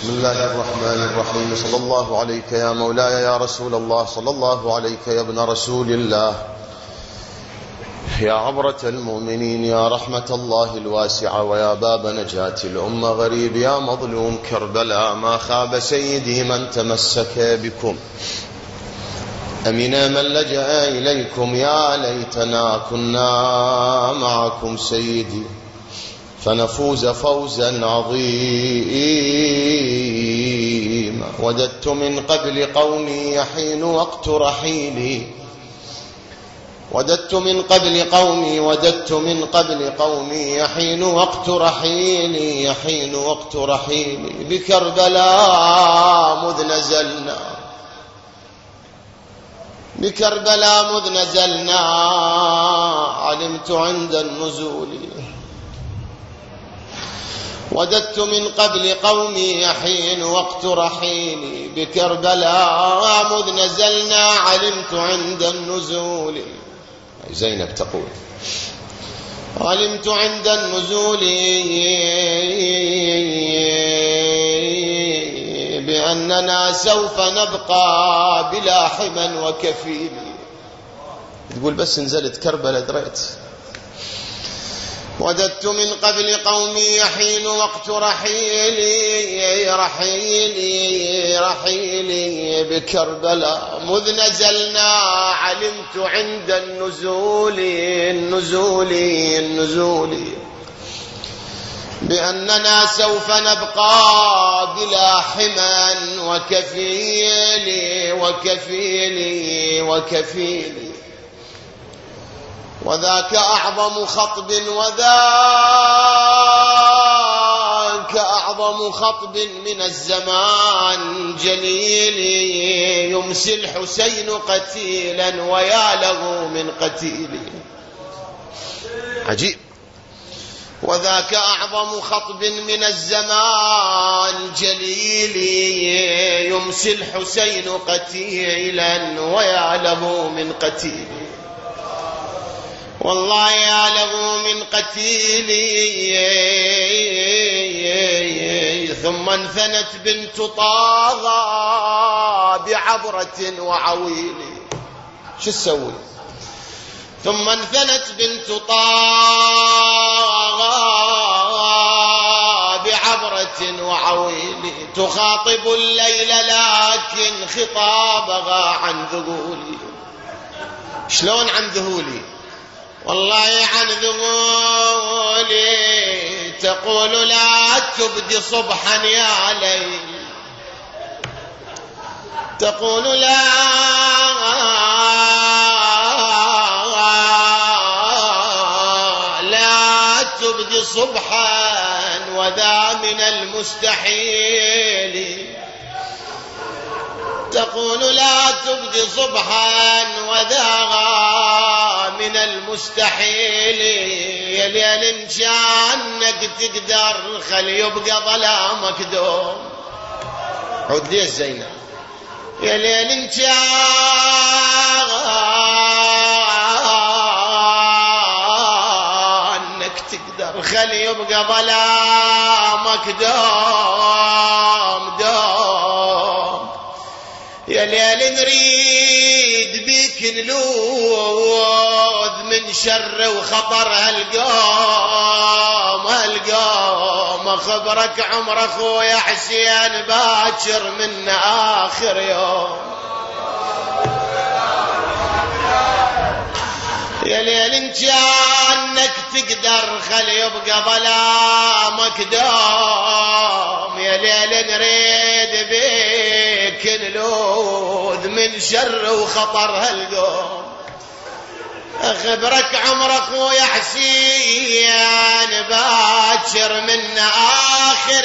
بسم الله الرحمن الرحيم. صلى الله عليك يا مولاي يا رسول الله، صلى الله عليك يا ابن رسول الله، يا عبرة المؤمنين، يا رحمة الله الواسعة، ويا باب نجاة الأمة. غريب يا مظلوم كربلاء، ما خاب سيدي من تمسك بكم، أمنا من لجأ إليكم. يا ليتنا كنا معكم سيدي فنفوز فوزا عظيما. وددت من قبل قومي يحين وقت رحيلي، وددت من قبل قومي يحين وقت رحيلي، يحين وقت رحيلي. بكربلاء مذ نزلنا علمت عند النزول. وددت من قبل قومي يحين وقت رحيلي، بكربلاء مذ نزلنا علمت عند النزول. زينب تقول: علمت عند النزول بأننا سوف نبقى بلا حمى وكفيل. تقول بس نزلت كربلاء دريت. وددت من قبل قومي يحين وقت رحيلي بكربلاء مذ نزلنا علمت عند النزول بأننا سوف نبقى بلا حمى وكفيل. وذاك أعظم خطب من الزمان جليل، يمسي الحسين قتيلا ويا له من قتيل. عجيب. وذاك أعظم خطب من الزمان جليل، يمسي الحسين قتيلا ويا له من قتيل. والله يا له من قتيلي. ثم انثنت بنت طاغى بعبرة وعويل. شو تسوي؟ ثم انثنت بنت طاغى بعبرة وعويل، تخاطب الليل لكن خطابها عن ذهولي. شلون عن ذهولي؟ والله عن ذهولي. تقول لا تبدي صبحا يا ليل، تقول لا تبدي صبحا وذا من المستحيل. تقول لا تبدي صبحا وذا من المستحيل. يا ليل إن كانك تقدر خلي يبقى ظلامك دوم. عود لي الزينة. يا ليل إن كانك تقدر خلي يبقى ظلامك دوم. يا ليل نريد بيك نلوذ من شر وخطر هالقوم. اخبرك عمر اخويا حسين باكر من اخر يوم. يا ليل ان كانك تقدر خلي يبقى ظلامك دوم. يا ليل نريد بيك نلوذ من شر وخطر هالقوم. اخبرك عمر اخويا حسين باكر من اخر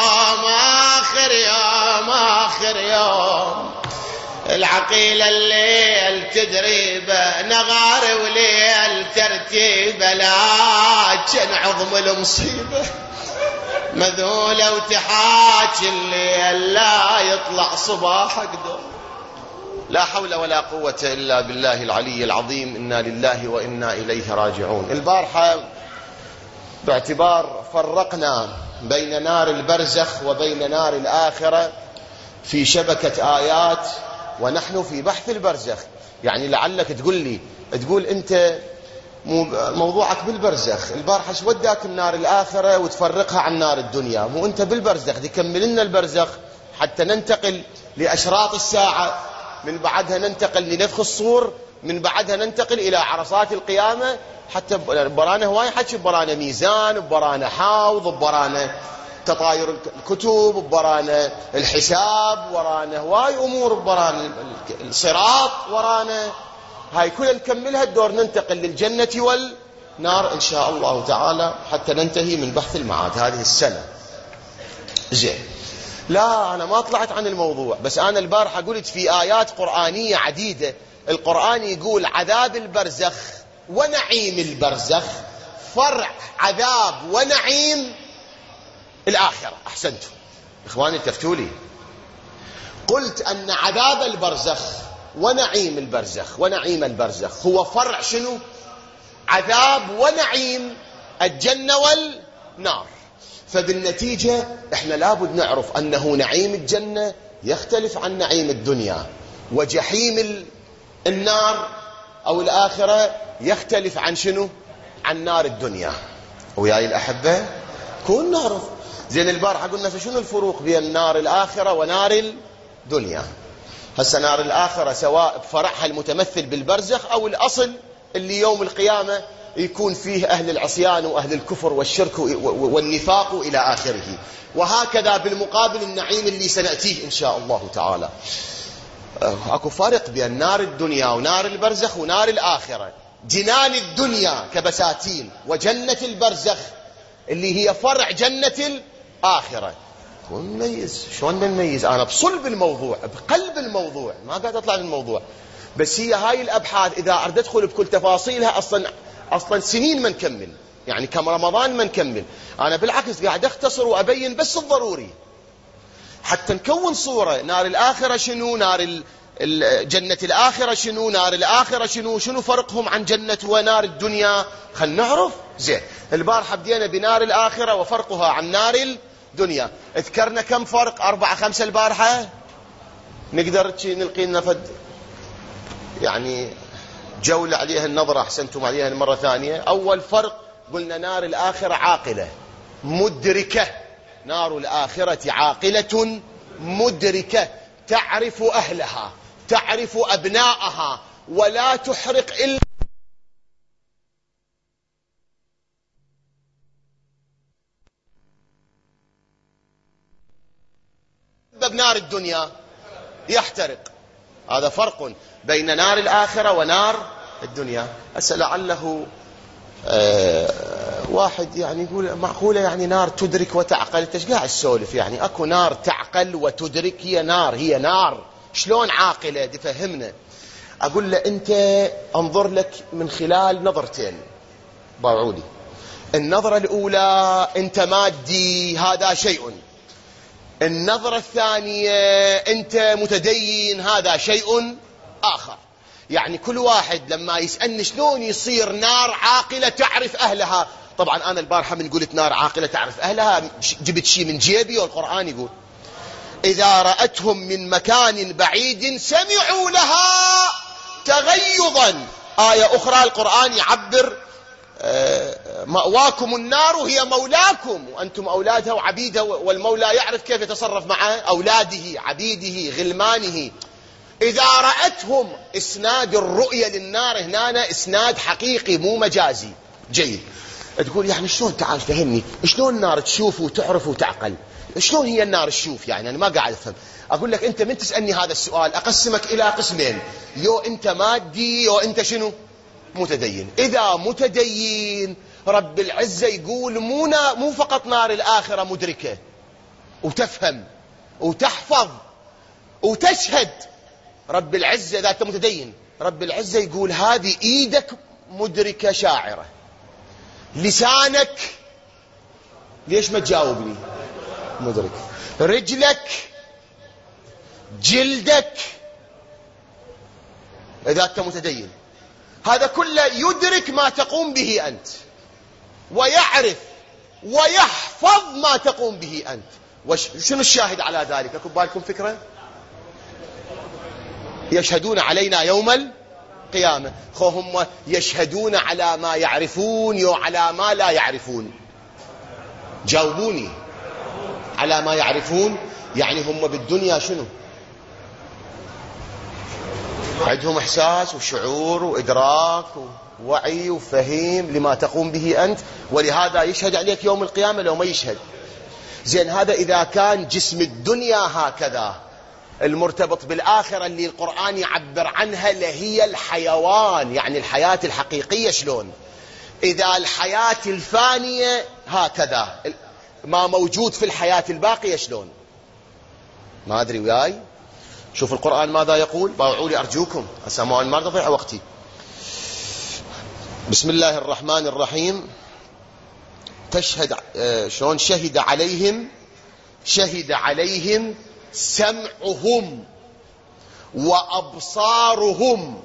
يوم. العقيلة الليل تدريبه نغار وليل ترتيبه، لكن عظم المصيبة مذولة وتحاكي الليل لا يطلع صباحك دوم. لا حول ولا قوة إلا بالله العلي العظيم. إنا لله وإنا إليه راجعون. البارحة باعتبار فرقنا بين نار البرزخ وبين نار الآخرة في شبكة آيات ونحن في بحث البرزخ. يعني لعلك تقول أنت موضوعك بالبرزخ، البارحة شو وداك النار الآخرة وتفرقها عن نار الدنيا؟ مو أنت بالبرزخ، دي كمل لنا البرزخ حتى ننتقل لأشراط الساعة، من بعدها ننتقل لنفخ الصور، من بعدها ننتقل إلى عرصات القيامة. حتى برانا هواي حكي، برانا ميزان، برانا حوض، برانا تطاير الكتب، برانا الحساب، ورانا هواي أمور، برانا الصراط، ورانا هاي كلها نكملها. الدور ننتقل للجنة والنار إن شاء الله تعالى حتى ننتهي من بحث المعاد هذه السنة. زين، لا أنا ما طلعت عن الموضوع، بس أنا البارحة قلت في آيات قرآنية عديدة القرآن يقول عذاب البرزخ ونعيم البرزخ فرع عذاب ونعيم الآخرة. أحسنتم إخواني، التفتوا لي. قلت أن عذاب البرزخ ونعيم البرزخ هو فرع شنو؟ عذاب ونعيم الجنة والنار. فبالنتيجة احنا لابد نعرف أنه نعيم الجنة يختلف عن نعيم الدنيا، وجحيم النار أو الآخرة يختلف عن شنو؟ عن نار الدنيا. وياي الأحبة كون نعرف. زين البارحة قلنا شنو الفروق بين نار الآخرة ونار الدنيا. هسه نار الآخرة سواء بفرعها المتمثل بالبرزخ أو الأصل اللي يوم القيامة يكون فيه أهل العصيان وأهل الكفر والشرك والنفاق إلى آخره. وهكذا بالمقابل النعيم اللي سنأتيه إن شاء الله تعالى. أكو فرق بين نار الدنيا ونار البرزخ ونار الآخرة. جنان الدنيا كبساتين، وجنة البرزخ اللي هي فرع جنة الآخرة. نميز. شلون نميز؟ أنا بصلب الموضوع، بقلب الموضوع، ما قاعد أطلع من الموضوع. بس هي هاي الأبحاث إذا أردت أدخل بكل تفاصيلها أصلا سنين ما نكمل، يعني كم رمضان ما نكمل. أنا بالعكس قاعد أختصر وأبين بس الضروري حتى نكون صورة. نار الآخرة شنو؟ نار جنة الآخرة شنو؟ نار الآخرة شنو فرقهم عن جنة ونار الدنيا؟ خلنا نعرف. زين، البارحة بدينا بنار الآخرة وفرقها عن نار الدنيا. اذكرنا كم فرق؟ 4 5 البارحة. نقدر نلقي لنا يعني جولة عليها النظرة، أحسنتم عليها المرة ثانية. أول فرق قلنا نار الآخرة عاقلة مدركة. نار الآخرة عاقلة مدركة، تعرف أهلها، تعرف أبناءها، ولا تحرق إلا بنار الدنيا يحترق. هذا فرق بين نار الآخرة ونار الدنيا. هسه لعله واحد يعني يقول معقولة يعني نار تدرك وتعقل؟ انت ايش قاعد تسولف؟ يعني اكو نار تعقل وتدرك؟ هي نار شلون عاقلة؟ دي فهمنا. اقول له انت انظر لك من خلال نظرتين باوعولي. النظرة الاولى انت مادي، هذا شيء. النظرة الثانية انت متدين، هذا شيء آخر. يعني كل واحد لما يسألني شلون يصير نار عاقلة تعرف أهلها، طبعا أنا البارحة من قلت نار عاقلة تعرف أهلها جبت شيء من جيبي، والقرآن يقول إذا رأتهم من مكان بعيد سمعوا لها تغيظا. آية أخرى القرآن يعبر مأواكم النار هي مولاكم وأنتم أولادها وعبيدها، والمولى يعرف كيف يتصرف مع أولاده عبيده غلمانه. إذا رأتهم، إسناد الرؤية للنار هنا إسناد حقيقي مو مجازي. جيد. تقول يعني شلون؟ تعال فهمني شلون النار تشوف وتعرف وتعقل؟ شلون هي النار تشوف؟ يعني أنا ما قاعد أفهم. أقول لك أنت من تسألني هذا السؤال أقسمك إلى قسمين، يو أنت مادي يو أنت شنو؟ متدين. إذا متدين رب العزة يقول مو فقط نار الآخرة مدركة وتفهم وتحفظ وتشهد. رب العزة إذا أنت متدين رب العزة يقول هذه إيدك مدركة شاعرة، لسانك ليش ما تجاوبني؟ مدرك، رجلك، جلدك، إذا أنت متدين هذا كله يدرك ما تقوم به أنت، ويعرف ويحفظ ما تقوم به أنت. شنو الشاهد على ذلك؟ أكون بالكم فكرة؟ يشهدون علينا يوم القيامة. هم يشهدون على ما يعرفون على ما لا يعرفون؟ جاوبوني. على ما يعرفون يعني هم بالدنيا شنو؟ عندهم إحساس وشعور وإدراك ووعي وفهم لما تقوم به أنت، ولهذا يشهد عليك يوم القيامة لو ما يشهد. زين، هذا إذا كان جسم الدنيا هكذا، المرتبط بالآخرة اللي القرآن يعبر عنها لهي الحيوان، يعني الحياة الحقيقية، شلون؟ إذا الحياة الفانية هكذا، ما موجود في الحياة الباقية شلون؟ ما أدري وياي. شوف القرآن ماذا يقول، باوعوا لي أرجوكم، أسمعون ما تضيع وقتي. بسم الله الرحمن الرحيم. تشهد شلون؟ شهد عليهم سمعهم وأبصارهم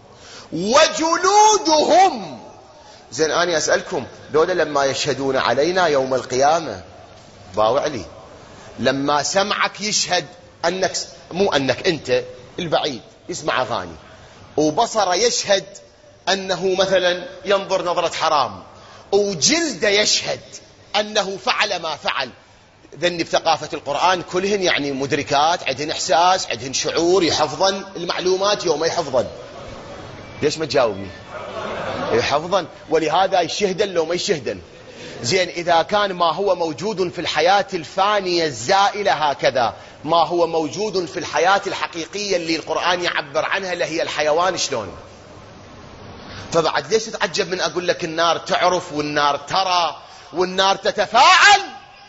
وجلودهم. زين، أنا أسألكم، دول لما يشهدون علينا يوم القيامة، باوع لي، لما سمعك يشهد أنك، مو أنك أنت البعيد يسمع أغاني، وبصره يشهد أنه مثلا ينظر نظرة حرام، وجلده يشهد أنه فعل ما فعل، ذني بثقافة القرآن كلهن يعني مدركات، عندهن إحساس، عندهن شعور، يحفظن المعلومات يوم يحفظن. ليش ما تجاوبني؟ يحفظن، ولهذا يشهدن لو ما يشهدن. زين، إذا كان ما هو موجود في الحياة الفانية الزائلة هكذا، ما هو موجود في الحياة الحقيقية اللي القرآن يعبر عنها لهي الحيوان، شلون؟ فبعد ليش تتعجب من أقول لك النار تعرف والنار ترى والنار تتفاعل؟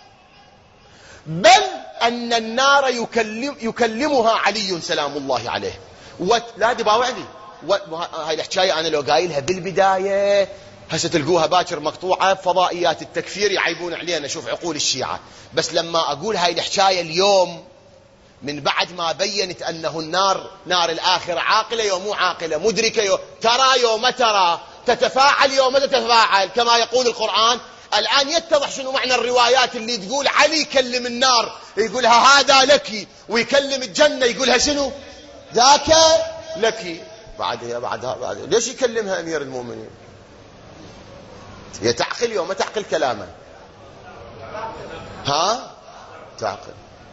بل أن النار يكلمها علي سلام الله عليه. لا دباوع لي، هاي الحكاية أنا لو قايلها بالبداية هسه تلقوها باكر مقطوعة، فضائيات التكفير يعيبون علينا، شوف عقول الشيعة. بس لما أقول هاي الحكاية اليوم، من بعد ما بينت أنه النار، نار الآخرة، عاقلة يوم مو عاقلة، مدركة يوم ترى يوم ما ترى، تتفاعل يوم ما تتفاعل كما يقول القرآن. الآن يتضح شنو معنى الروايات اللي تقول علي يكلم النار يقولها هذا لك، ويكلم الجنة يقولها شنو؟ ذاك لك. بعدها ليش يكلمها أمير المؤمنين؟ هي تعقل يوم ما تعقل كلامه؟ ها؟ تعقل.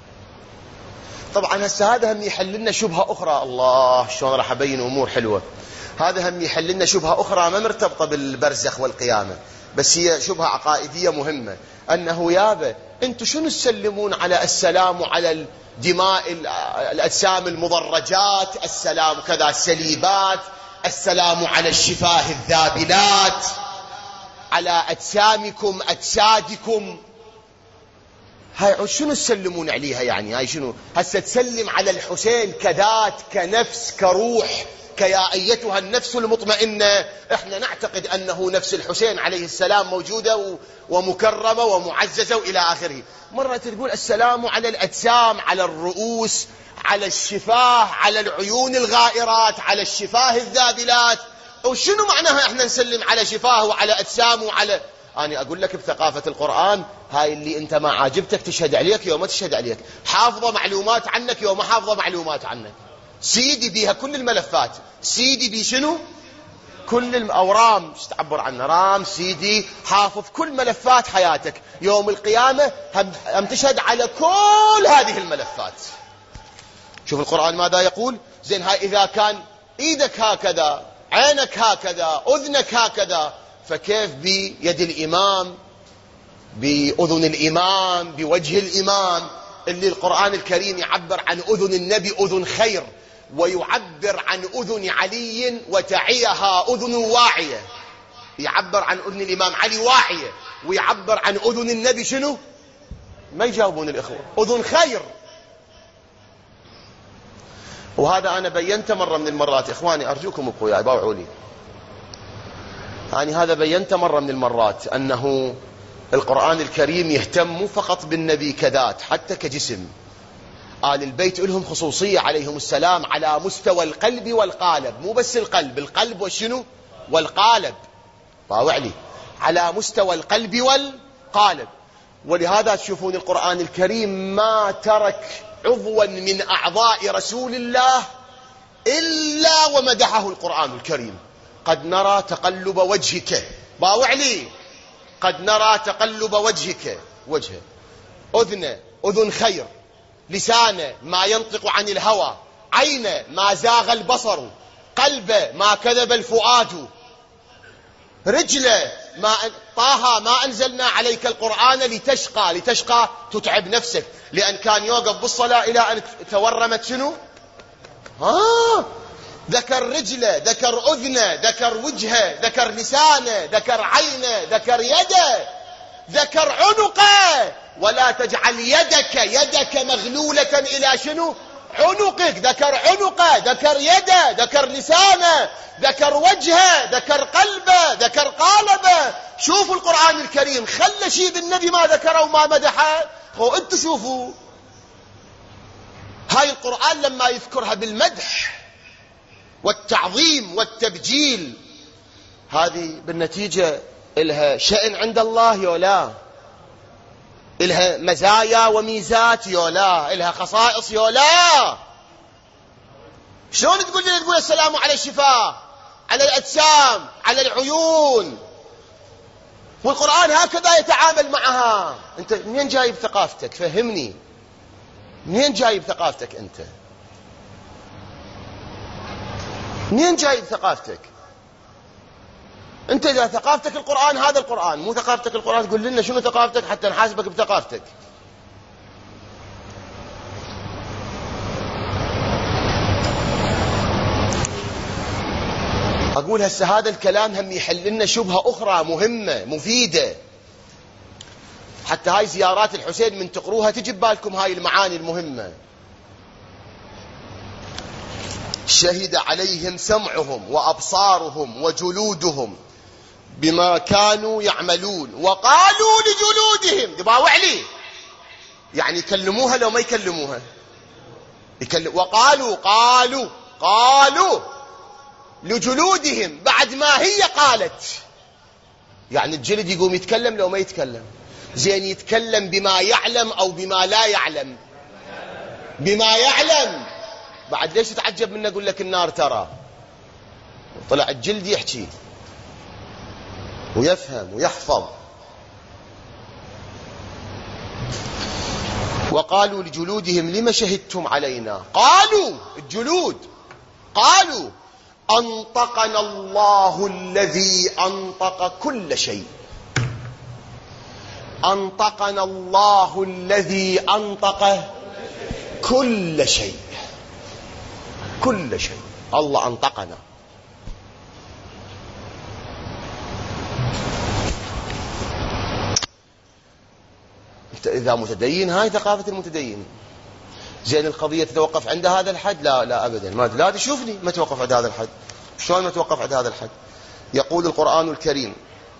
طبعا هسه هذا هم يحل لنا شبهة أخرى. الله شلون راح أبين أمور حلوة. هذا هم يحل لنا شبهة أخرى ما مرتبطة بالبرزخ والقيامة، بس هي شبهة عقائدية مهمة. أنه يابا أنتم شنو تسلمون على السلام وعلى الدماء، الأجسام المضرجات، السلام كذا السليبات، السلام على الشفاه الذابلات، على أجسامكم أجسادكم، هاي شنو تسلمون عليها؟ يعني هاي شنو؟ هسه تسلم على الحسين كذات، كنفس، كروح، كيا أيتها النفس المطمئنة. احنا نعتقد أنه نفس الحسين عليه السلام موجودة ومكرمة ومعززة وإلى آخره. مرة تقول السلام على الأجسام، على الرؤوس، على الشفاه، على العيون الغائرات، على الشفاه الذابلات. وشنو معناها احنا نسلم على شفاه وعلى أجسام وعلى... أنا أقول لك بثقافة القرآن، هاي اللي أنت ما عاجبتك تشهد عليك يوم ما تشهد عليك، حافظة معلومات عنك يوم ما حافظة معلومات عنك، سيدي بيها كل الملفات، سيدي بي شنو؟ كل أو رام، ايش تعبر عنه؟ رام سيدي حافظ كل ملفات حياتك. يوم القيامة هم تشهد على كل هذه الملفات. شوف القرآن ماذا يقول. زين، هاي إذا كان إيدك هكذا، عينك هكذا، أذنك هكذا، فكيف بيد الإمام، بأذن الإمام، بوجه الإمام، اللي القرآن الكريم يعبر عن أذن النبي أذن خير، ويعبر عن أذن علي وتعيها أذن واعية. يعبر عن أذن الإمام علي واعية، ويعبر عن أذن النبي شنو؟ ما يجاوبون الإخوة، أذن خير. وهذا أنا بينت مرة من المرات، إخواني أرجوكم أخويا باوعوا لي، يعني هذا بينت مرة من المرات أنه القرآن الكريم يهتم فقط بالنبي كذات، حتى كجسم. آل البيت لهم خصوصية عليهم السلام على مستوى القلب والقالب، مو بس القلب وشنو؟ والقالب. باوع لي، على مستوى القلب قالب. ولهذا تشوفون القرآن الكريم ما ترك عضوا من أعضاء رسول الله إلا ومدحه القرآن الكريم. قد نرى تقلب وجهك، باوع لي، قد نرى تقلب وجهك، وجهه، أذن، أذن خير، لسانه ما ينطق عن الهوى، عينه ما زاغ البصر، قلبه ما كذب الفؤاد، رجله طه ما أنزلنا عليك القرآن لتشقى، لتشقى تتعب نفسك، لأن كان يوقف بالصلاة إلى أن تورمت شنو؟ ذكر رجله، ذكر أذنه، ذكر وجهه، ذكر لسانه، ذكر عينه، ذكر يده، ذكر عنقه. ولا تجعل يدك مغلولة إلى شنو؟ عنقك. ذكر عنقه، ذكر يده، ذكر لسانه، ذكر وجهه، ذكر قلبه، ذكر قالبه. شوفوا القرآن الكريم خلى شيء بالنبي ما ذكره وما مدحه. انتوا شوفوا هاي القرآن لما يذكرها بالمدح والتعظيم والتبجيل، هذه بالنتيجة إلها شأن عند الله يولا، إلها مزايا وميزات يولا، إلها خصائص يولا. شلون تقول السلام على الشفاه، على الأجسام، على العيون، والقرآن هكذا يتعامل معها. أنت منين جايب ثقافتك؟ فهمني، منين جايب ثقافتك أنت؟ منين جايب ثقافتك أنت؟ إذا ثقافتك القرآن، هذا القرآن، مو ثقافتك القرآن، تقول لنا شنو ثقافتك حتى نحاسبك بثقافتك. أقول هسه هذا الكلام هم يحل لنا شبهة أخرى مهمة مفيدة، حتى هاي زيارات الحسين من تقروها تجي ببالكم هاي المعاني المهمة. شهد عليهم سمعهم وأبصارهم وجلودهم بما كانوا يعملون وقالوا لجلودهم، دباوع لي، يعني يكلموها لو ما يكلموها، قالوا لجلودهم بعد ما هي قالت. يعني الجلد يقوم يتكلم لو ما يتكلم. زين يتكلم بما يعلم أو بما لا يعلم؟ بما يعلم. بعد ليش تتعجب منه؟ أقول لك النار ترى، طلع الجلد يحكي ويفهم ويحفظ. وقالوا لجلودهم لما شهدتم علينا؟ قالوا الجلود، قالوا أنطقنا الله الذي أنطق كل شيء. أنطقنا الله الذي أنطق كل شيء. كل شيء الله أنطقنا. أنت إذا متدين، هاي ثقافة المتدين. زين القضية تتوقف عند هذا الحد؟ لا أبدا، لا تشوفني ما توقف عند هذا الحد. شلون ما توقف عند هذا الحد؟ يقول القرآن الكريم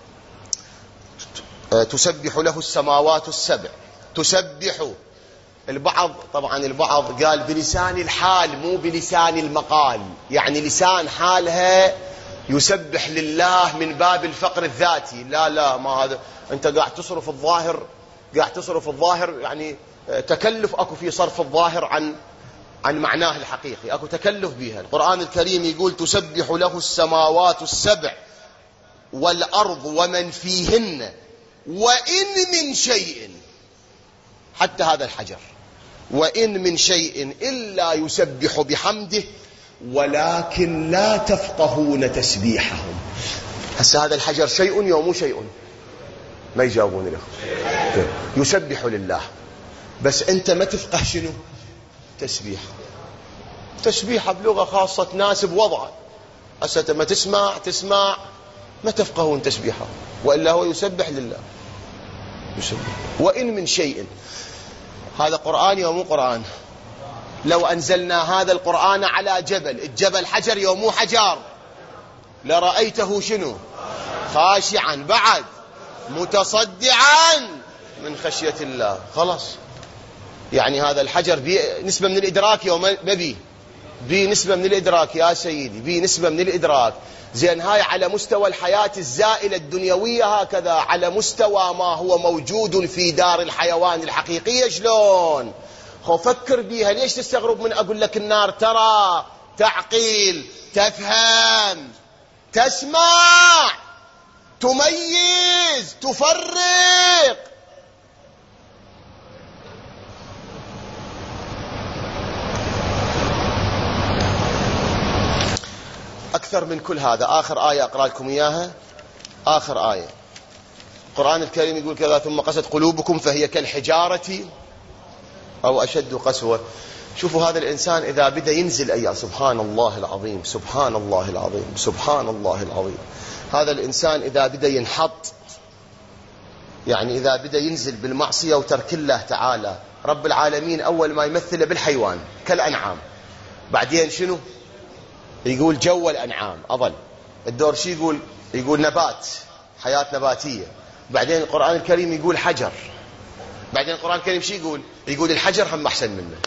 تسبح له السماوات السبع. تسبح، البعض طبعا البعض قال بلسان الحال مو بلسان المقال، يعني لسان حالها يسبح لله من باب الفقر الذاتي. لا ما هذا، أنت قاعد تصرف الظاهر، قاعد تصرف الظاهر، يعني تكلف أكو في صرف الظاهر عن معناه الحقيقي، أكو تكلف بها. القرآن الكريم يقول تسبح له السماوات السبع والأرض ومن فيهن وإن من شيء، حتى هذا الحجر، وإن من شيء إلا يسبح بحمده ولكن لا تفقهون تسبيحهم. هسه هذا الحجر شيء يوم شيء؟ ما يجاوبون له. يسبح لله، بس أنت ما تفقه شنو تسبيح. تسبيح بلغة خاصة تناسب وضعه. هسه ما تسمع ما تفقهون تسبيحه، وإلا هو يسبح لله. يسبح. وإن من شيء، هذا قرآن يوم قرآن. لو أنزلنا هذا القرآن على جبل، الجبل حجر يوم حجار، لرأيته شنو خاشعا، بعد متصدعا من خشية الله. خلاص، يعني هذا الحجر نسبة من الإدراك يوم ما بيه، بي نسبة من الإدراك يا سيدي، بي نسبة من الإدراك. زين هاي على مستوى الحياة الزائلة الدنيوية هكذا، على مستوى ما هو موجود في دار الحيوان الحقيقية شلون؟ خو فكر بيها. ليش تستغرب من أقول لك النار؟ ترى، تعقيل، تفهم، تسمع، تميز، تفرق. أكثر من كل هذا، آخر آية أقرأ لكم إياها، آخر آية. القرآن الكريم يقول كذا: ثم قست قلوبكم فهي كالحجارة أو أشد قسوة. شوفوا هذا الإنسان إذا بدأ ينزل أيام، سبحان الله العظيم، سبحان الله العظيم، سبحان الله العظيم. هذا الإنسان إذا بدأ ينحط، يعني إذا بدأ ينزل بالمعصية وترك الله تعالى رب العالمين، أول ما يمثله بالحيوان كالأنعام، بعدين شنو يقول؟ جو الأنعام أظل. الدور شي يقول؟ يقول نبات، حياة نباتية. بعدين القرآن الكريم يقول حجر. بعدين القرآن الكريم شي يقول؟ يقول الحجر هم أحسن منه.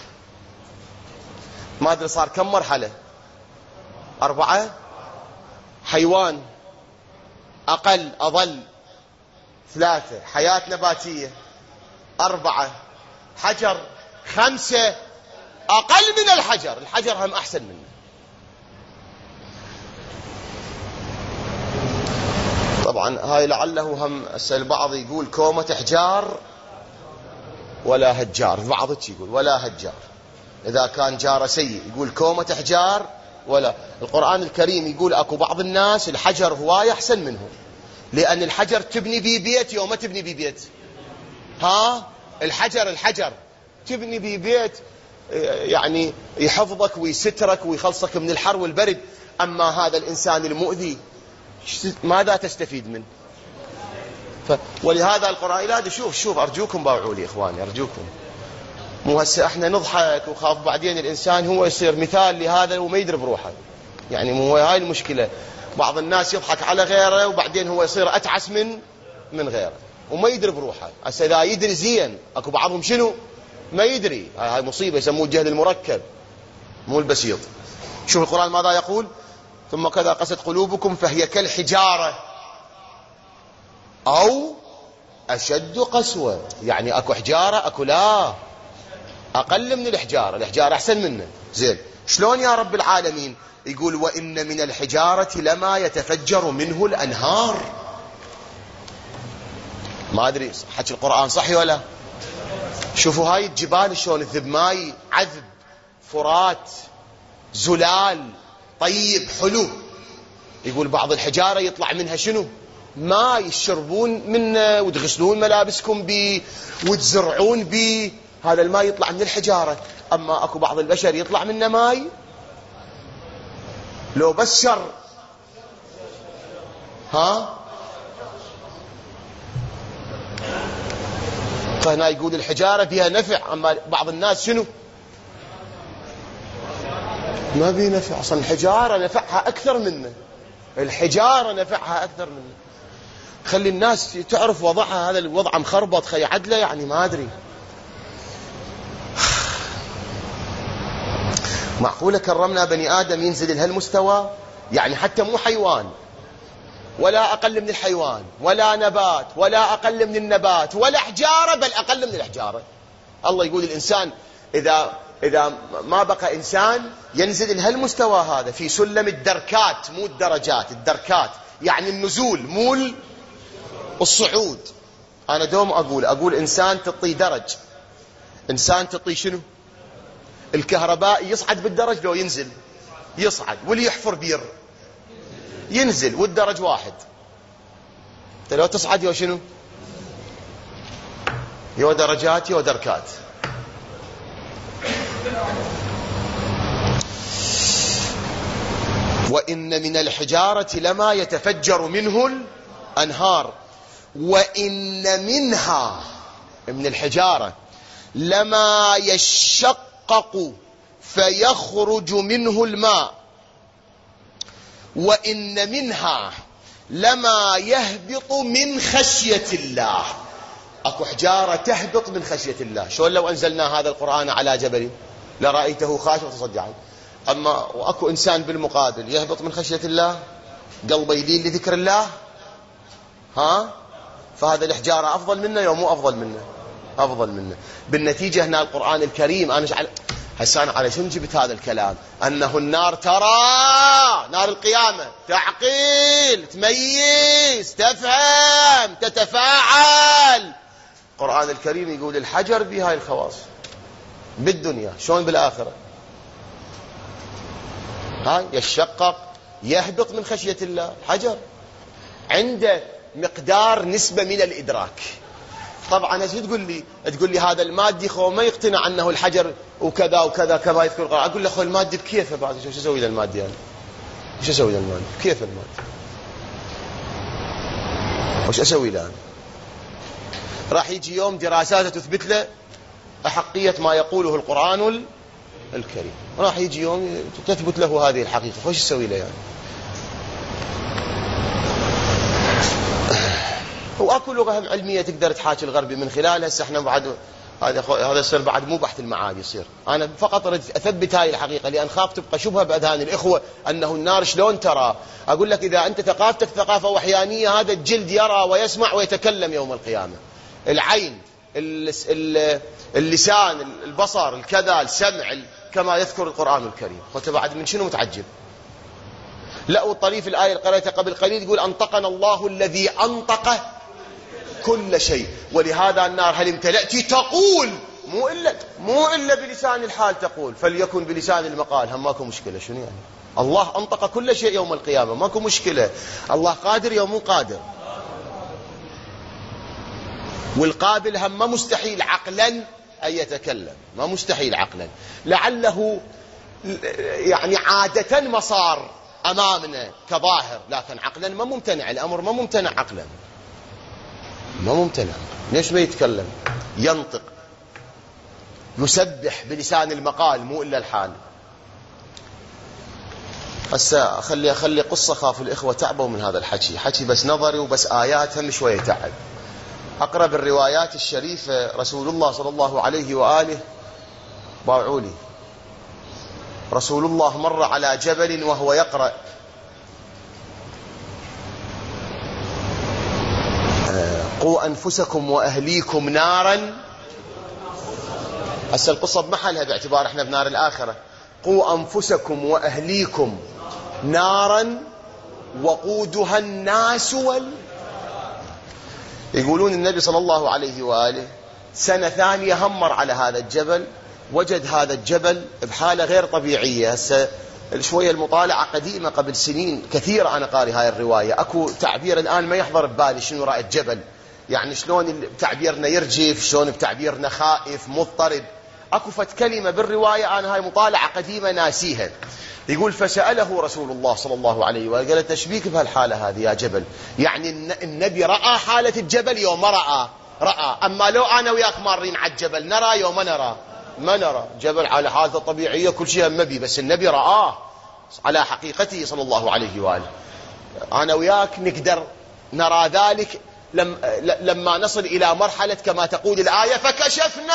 ما أدري صار كم مرحلة، 4. حيوان، أقل أظل 3. حياة نباتية 4. حجر 5. أقل من الحجر، الحجر هم أحسن منه. طبعا هاي لعله هم البعض يقول كومة حجار ولا هجار، البعض يقول ولا هجار، إذا كان جار سيء يقول كومة حجار ولا. القرآن الكريم يقول أكو بعض الناس الحجر هواية أحسن منهم، لأن الحجر تبني بيه بيت يوم ما تبني بيه بيت. الحجر تبني بيه بيت، يعني يحفظك ويسترك ويخلصك من الحر والبرد. أما هذا الإنسان المؤذي ماذا تستفيد منه؟ ولهذا القرآن لا شوف أرجوكم باوعوا لي إخواني، أرجوكم. مو هسه احنا نضحك وخاف بعدين الإنسان هو يصير مثال لهذا وما يدري بروحه. يعني مو هاي المشكلة، بعض الناس يضحك على غيره وبعدين هو يصير أتعس من غيره وما يدري بروحه. هسه إذا يدري زين، أكو بعضهم شنو ما يدري، هاي مصيبة، يسموه الجهل المركب مو البسيط. شوف القرآن ماذا يقول: ثم كذا قست قلوبكم فهي كالحجارة أو أشد قسوة. يعني أكو حجارة، أكو لا أقل من الحجارة، الحجارة أحسن منه. زين شلون يا رب العالمين؟ يقول: وإن من الحجارة لما يتفجر منه الأنهار. ما أدري حكي القرآن صحي ولا. شوفوا هاي الجبال شلون تذب ماي عذب، فرات، زلال طيب حلو. يقول بعض الحجارة يطلع منها شنو؟ ماء يشربون منه وتغسلون ملابسكم بيه وتزرعون بيه، هذا الماء يطلع من الحجارة. أما أكو بعض البشر يطلع منه ماء لو بس شر. فهنا يقول الحجارة فيها نفع، أما بعض الناس شنو؟ ما بيه نفع. أصلا الحجارة نفعها أكثر منه، الحجارة نفعها أكثر منه. خلي الناس تعرف وضعها، هذا الوضع مخربط، خي عدله يعني ما أدري. معقولة كرمنا بني آدم ينزل لهالمستوى؟ يعني حتى مو حيوان ولا أقل من الحيوان ولا نبات ولا أقل من النبات ولا حجارة، بل أقل من الحجارة. الله يقول الإنسان إذا ما بقى إنسان ينزل لهالمستوى هذا في سلم الدركات، مو الدرجات، الدركات يعني النزول مو الصعود. أنا دوم أقول إنسان تطي درج، إنسان تطي شنو؟ الكهرباء يصعد بالدرج لو ينزل يصعد، واللي يحفر بير ينزل، والدرج واحد. لو تصعد يو شنو؟ يو درجات يو دركات. وإن من الحجارة لما يتفجر منه الأنهار وإن منها، من الحجارة، لما يشقق فيخرج منه الماء وإن منها لما يهبط من خشية الله. أكو حجارة تهبط من خشية الله. شلون لو أنزلنا هذا القرآن على جبل لرأيته خاشعا متصدعا. أما وأكو إنسان بالمقابل يهبط من خشية الله، قلبه يلين لذكر الله، فهذا الحجارة أفضل منه يوم مو أفضل منه؟ أفضل منه. بالنتيجة هنا القرآن الكريم أنا على شنو جبت هذا الكلام؟ أنه النار ترى، نار القيامة تعقيل، تميز، تفهم، تتفاعل. القرآن الكريم يقول الحجر بهاي الخواص بالدنيا، شلون بالآخرة؟ يشقق، يهبط من خشية الله. حجر عنده مقدار نسبة من الإدراك. طبعا تقول لي هذا المادي خو ما يقتنع أنه الحجر وكذا وكذا كما يذكر القرآن. أقول له خو المادي بكيفه بعد، شو أسوي للمادي يعني؟ وش أسوي للمادي؟ كيف المادي؟ وش أسوي له أنا؟ راح يجي يوم دراسات تثبت له أحقية ما يقوله القرآن الكريم، راح يجي يوم تثبت له هذه الحقيقة، وش أسوي له يعني؟ واكو لغه علميه تقدر تحاكي الغربي من خلالها. هسه احنا بعد هذا يصير بعد مو بحث المعاد، يصير انا فقط اريد اثبت هاي الحقيقه لان خاف تبقى شبهه باذهان الاخوه انه النار شلون ترى. اقول لك اذا انت ثقافتك ثقافه وحيانيه، هذا الجلد يرى ويسمع ويتكلم يوم القيامه، العين، اللسان، البصر، الكذا، السمع، كما يذكر القران الكريم. قلت بعد من شنو متعجب؟ لا، والطريف الآية اللي قرأتها قبل قليل يقول أنطقنا الله الذي أنطق كل شيء. ولهذا النار هل امتلأت تقول، مو إلا بلسان الحال تقول، فليكن بلسان المقال. هم ماكو مشكلة. شنو يعني؟ الله أنطق كل شيء يوم القيامة، ماكو مشكلة. الله قادر يوم مو قادر، والقابل هم ما مستحيل عقلا أن يتكلم، ما مستحيل عقلا. لعله يعني عادة مصار أمامنا كظاهر، لكن عقلا ما ممتنع الأمر، ما ممتنع عقلا، ما ممتنع. ليش ما يتكلم؟ ينطق، يسبح بلسان المقال، مو إلا الحال. هسه أخلي قصة، خاف الإخوة تعبوا من هذا الحكي بس نظري وبس آيات هم شوية تعب. أقرب الروايات الشريفة رسول الله صلى الله عليه وآله باعولي، رسول الله مر على جبل وهو يقرأ قوا أنفسكم وأهليكم نارا. هسه القصة بمحلها باعتبار احنا بنار الآخرة. قوا أنفسكم وأهليكم نارا وقودها الناس يقولون النبي صلى الله عليه وآله سنة ثانية همر على هذا الجبل، وجد هذا الجبل بحالة غير طبيعية. هسه شوية المطالعة قديمة قبل سنين كثيرة أنا قاري هاي الرواية. أكو تعبير الآن ما يحضر ببالي شنو رأي الجبل، يعني شلون بتعبيرنا يرجف، شلون بتعبيرنا خائف مضطرب. أكو فت كلمة بالرواية أنا هاي مطالعة قديمة ناسيها. يقول فسأله رسول الله صلى الله عليه وآله قال تشبيك بهالحالة هذه يا جبل؟ يعني النبي رأى حالة الجبل يوم ما رأى. أما لو أنا وياك مارين على الجبل نرى يوم ما نرى جبل على حالته الطبيعية كل شيء مبي، بس النبي رآه على حقيقته صلى الله عليه وآله. أنا وياك نقدر نرى ذلك لما نصل إلى مرحلة كما تقول الآية فكشفنا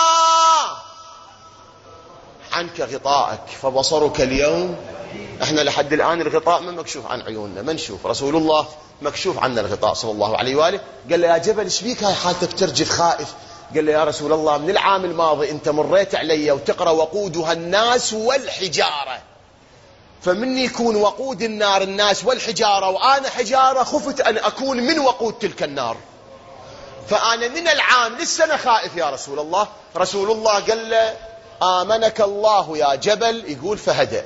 عنك غطاءك فبصرك اليوم. احنا لحد الآن الغطاء ما مكشوف عن عيوننا، ما نشوف. رسول الله مكشوف عنا الغطاء صلى الله عليه وآله. قال له يا جبل ايش بيك هاي حالتك ترجف خائف؟ قال له يا رسول الله من العام الماضي انت مريت علي وتقرأ وقودها الناس والحجارة، فمن يكون وقود النار الناس والحجارة وأنا حجارة خفت أن أكون من وقود تلك النار، فأنا من العام للسنة خائف يا رسول الله. رسول الله قال له آمنك الله يا جبل. يقول فهدأ.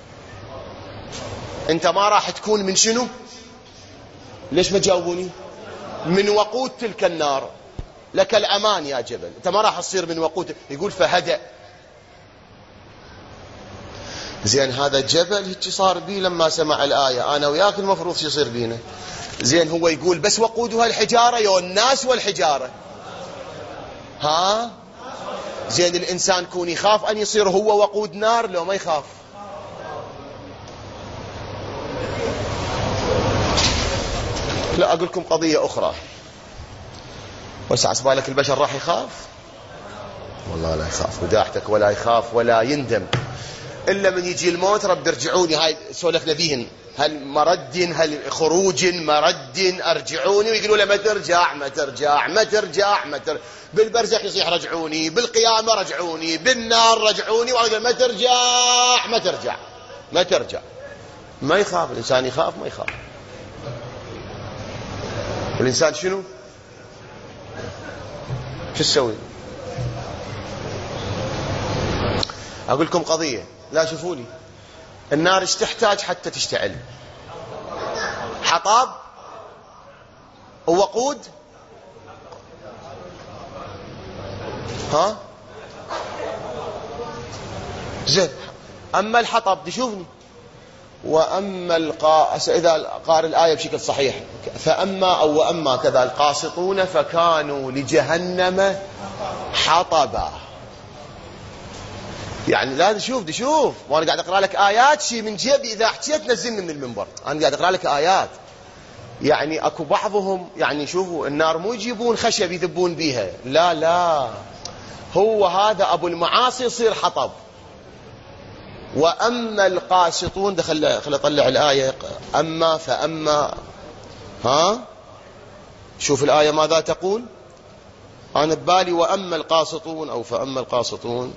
انت ما راح تكون من شنو؟ ليش ما جاوبوني؟ من وقود تلك النار، لك الأمان يا جبل، انت ما راح تصير من وقود. يقول فهدأ. زين هذا الجبل هيك صار بيه لما سمع الآية. أنا وياك المفروض يصير بينا. زين هو يقول بس وقودها الحجارة يا الناس والحجارة. زين الإنسان كون يخاف أن يصير هو وقود نار لو ما يخاف؟ لا أقول لكم قضية أخرى. بس عسبالك البشر راح يخاف؟ والله لا يخاف، وداعتك ولا يخاف ولا يندم. إلا من يجي الموت رب ارجعوني، هاي سولفنا بيهن، هل مرد هل خروج مرد أرجعوني، ويقولوا له ما ترجع ما ترجع ما ترجع ما ترجع، بالبرزخ يصيح رجعوني، بالقيامة رجعوني، بالنار رجعوني، وأقول ما ترجع ما ترجع ما ترجع. ما يخاف الإنسان، يخاف ما يخاف. والإنسان شنو؟ شو تسوي؟ أقول لكم قضية، لا شوفوني، النار ايش تحتاج حتى تشتعل؟ حطاب ووقود، ها زين. أما الحطب تشوفني، وأما إذا قارئ الآية بشكل صحيح، فأما أو وأما كذا القاسطون فكانوا لجهنم حطبا. يعني لا شوف، وأنا قاعد أقرأ لك آيات شيء من جيبي، إذا احتيت نزلني من المنبر، أنا قاعد أقرأ لك آيات. يعني أكو بعضهم يعني شوفوا النار مو يجيبون خشب يذبون بيها، لا لا، هو هذا أبو المعاصي يصير حطب. وأما القاسطون، خل أطلع الآية، أما فأما، ها شوف الآية ماذا تقول. أنا ببالي وأما القاسطون أو فأما القاسطون،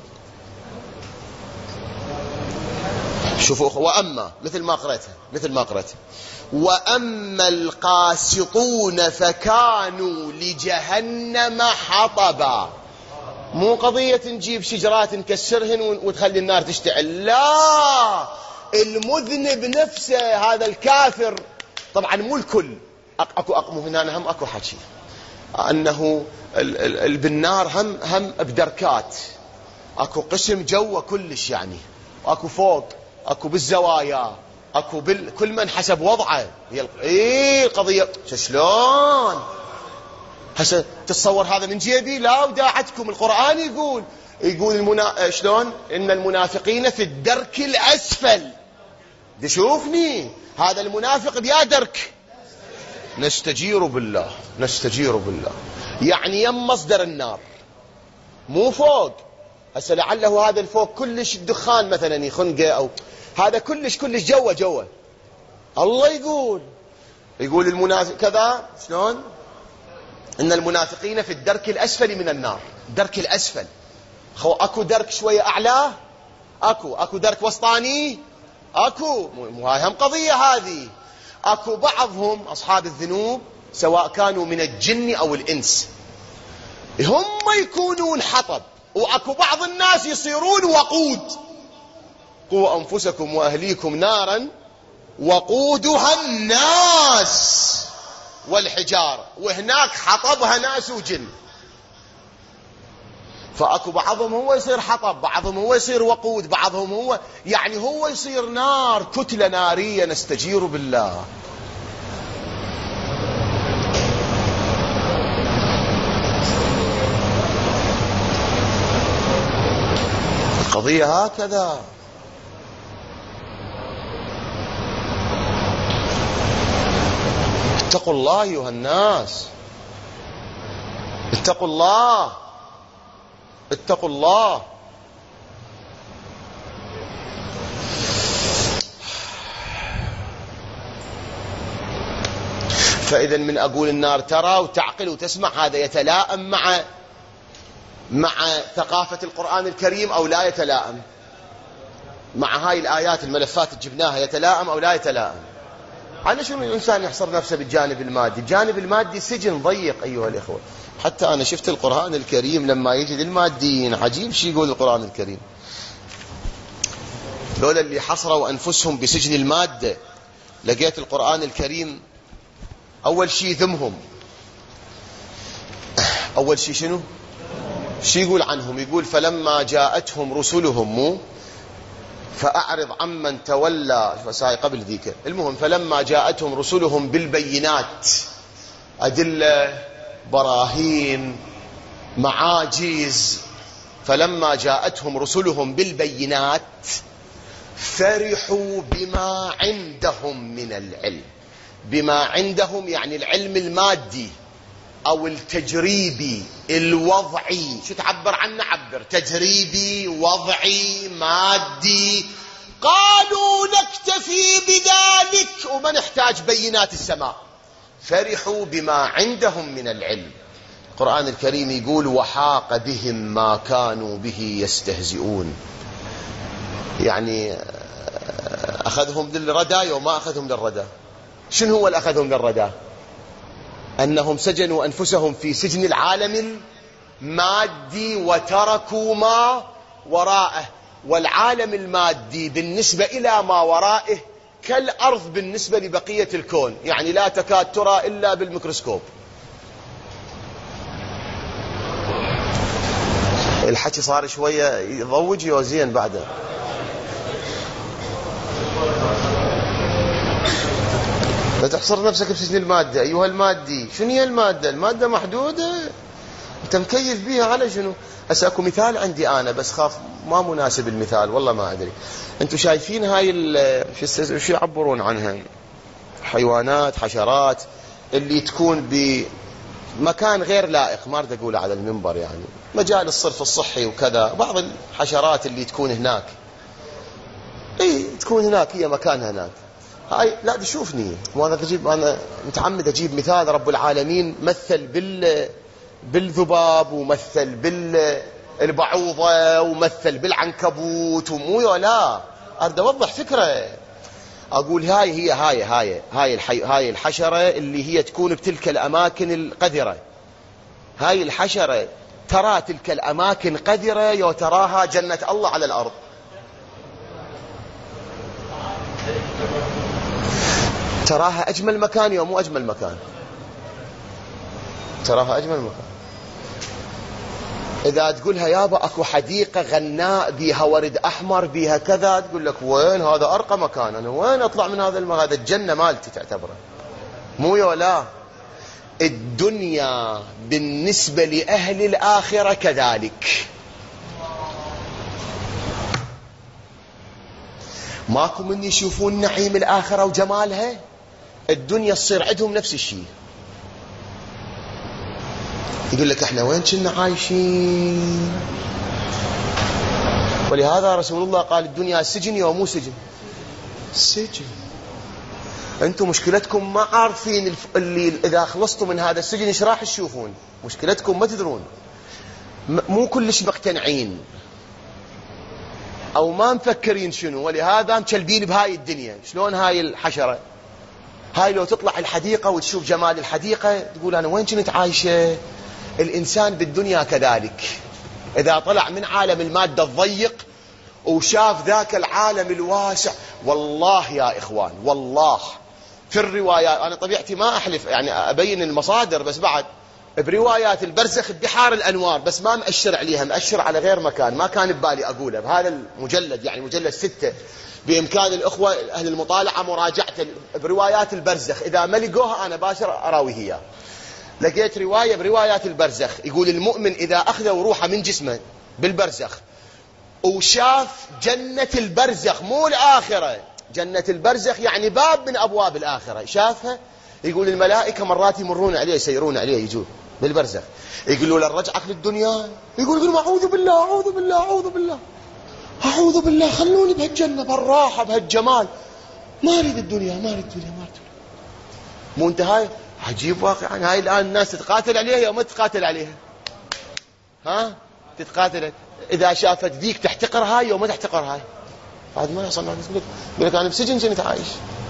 شوفوا وأما مثل ما قرأتها وأما القاسطون فكانوا لجهنم حطبا. مو قضية نجيب شجرات نكسرهن وتخلي النار تشتعل، لا، المذنب نفسه هذا الكافر، طبعا مو الكل، أقمه هنا هم أكو حكي أنه بالنار هم بدركات، أكو قسم جوا كلش يعني، أكو فوق، أكو بالزوايا، أكو كل من حسب وضعه. هي القضية شلون هسه تتصور هذا من جيبي؟ لا، وداعتكم القرآن يقول شلون إن المنافقين في الدرك الأسفل. دي شوفني هذا المنافق بيا درك، نستجير بالله يعني يم مصدر النار مو فوق. هسه لعله هذا الفوق كلش الدخان مثلا يخنقه، أو هذا كلش جوا. الله يقول المنافق كذا شلون إن المنافقين في الدرك الأسفل من النار. الدرك الأسفل، أكو درك شوية أعلى، أكو درك وسطاني، مو هاي هم قضية هذه. أكو بعضهم أصحاب الذنوب سواء كانوا من الجن أو الإنس هم يكونون حطب، وأكو بعض الناس يصيرون وقود. قوا أنفسكم وأهليكم نارا وقودها الناس والحجار، وهناك حطبها ناس وجن. فأكو بعضهم هو يصير حطب، بعضهم هو يصير وقود، بعضهم هو يعني هو يصير نار، كتلة نارية. نستجير بالله. القضية هكذا. اتقوا الله أيها الناس، اتقوا الله. فإذا من أقول النار ترى وتعقل وتسمع، هذا يتلائم مع ثقافة القرآن الكريم أو لا يتلائم مع هاي الآيات الملفات اللي جبناها؟ يتلائم أو لا يتلائم؟ على شنو الإنسان يحصر نفسه بالجانب المادي؟ الجانب المادي سجن ضيق أيها الإخوة. حتى أنا شفت القرآن الكريم لما يجي للماديين عجيب شيء يقول القرآن الكريم. لولا اللي حصروا أنفسهم بسجن المادة، لقيت القرآن الكريم أول شيء ذمهم. أول شيء شنو يقول عنهم؟ يقول فلما جاءتهم رسلهم فأعرض عمن تولى، قبل ذيك. المهم فلما جاءتهم رسلهم بالبينات، أدلة، براهين، معاجز، فلما جاءتهم رسلهم بالبينات فرحوا بما عندهم من العلم. بما عندهم يعني العلم المادي، أو التجريبي الوضعي، شو تعبر عنه؟ عبر تجريبي وضعي مادي. قالوا نكتفي بذلك وما نحتاج بينات السماء. فرحوا بما عندهم من العلم. القرآن الكريم يقول وحاق بهم ما كانوا به يستهزئون. يعني أخذهم للردى وما أخذهم للردى. شنو هو اللي أخذهم للردى؟ أنهم سجنوا أنفسهم في سجن العالم المادي وتركوا ما وراءه. والعالم المادي بالنسبة إلى ما ورائه كالأرض بالنسبة لبقية الكون، يعني لا تكاد ترى إلا بالميكروسكوب. الحكي صار شوية يضوج يوزين بعده. لا تحصر نفسك بسجن المادة أيها المادي. شنو هي المادة؟ المادة محدودة، أنت مكيف بيها على شنو؟ هسه اكو مثال عندي أنا بس خاف ما مناسب المثال، والله ما أدري. أنتم شايفين هاي شو يعبرون عنها؟ حيوانات، حشرات اللي تكون بمكان غير لائق، ما أريد أقول على المنبر، يعني مجال الصرف الصحي وكذا. بعض الحشرات اللي تكون هناك، تكون هناك، هي مكانها هناك. هاي لا تشوفني، أنا متعمد أجيب مثال. رب العالمين مثل بالذباب، ومثل بالبعوضة، ومثل بالعنكبوت، ومو لا أريد أوضح فكرة. أقول هاي الحشرة اللي هي تكون بتلك الأماكن القذرة. هاي الحشرة ترى تلك الأماكن قذرة وتراها جنة الله على الأرض. تراها أجمل مكان يوم مو أجمل مكان، تراها أجمل مكان. إذا تقولها يابا أكو حديقة غناء بيها ورد أحمر بيها كذا، تقول لك وين هذا أرقى مكان، أنا وين أطلع من هذا المكان؟ هذا الجنة مالتي تعتبره، مو يولا. الدنيا بالنسبة لأهل الآخرة كذلك. ماكو من يشوفون نعيم الآخرة وجمالها، الدنيا تصير عندهم نفس الشيء. يقول لك احنا وين كنا عايشين. ولهذا رسول الله قال الدنيا سجن يوم مو سجن، سجن. انتم مشكلتكم ما عارفين اللي اذا خلصتوا من هذا السجن ايش راح تشوفون. مشكلتكم ما تدرون، مو كلش مقتنعين او ما مفكرين شنو. ولهذا مكلبين بهاي الدنيا. شلون هاي الحشرة، هاي لو تطلع الحديقة وتشوف جمال الحديقة تقول أنا وين كنت عايشة. الإنسان بالدنيا كذلك، إذا طلع من عالم المادة الضيق وشاف ذاك العالم الواسع. والله يا إخوان، والله في الروايات، أنا طبيعتي ما أحلف يعني أبين المصادر، بس بعد بروايات البرزخ بحار الأنوار، بس ما مأشر عليها، مأشر على غير مكان، ما كان ببالي أقولها بهذا المجلد، يعني مجلد 6. بإمكان الأخوة أهل المطالعة مراجعة بروايات البرزخ، إذا ما لقوها أنا باشر أراوي هي. لقيت رواية بروايات البرزخ يقول المؤمن إذا أخذوا روحه من جسمه بالبرزخ وشاف جنة البرزخ، مو الآخرة، جنة البرزخ يعني باب من أبواب الآخرة، شافها، يقول الملائكة مرات يمرون عليه يسيرون عليه يجون بالبرزخ، يقولوا له رجعك للدنيا، يقول أعوذ بالله أعوذ بالله أعوذ بالله أعوذ بالله، خلوني بهالجنة بهالراحة بهالجمال، ما أريد الدنيا ما أريد الدنيا ما أريد الدنيا. مو انتهى عجيب واقعا. هاي الآن الناس تتقاتل عليها او ما تتقاتل عليها؟ ها تتقاتل. إذا شافت ذيك تحتقر هاي وما تحتقر هاي. بعد ما يصنع يقول لك أنا بسجن كنت عايش.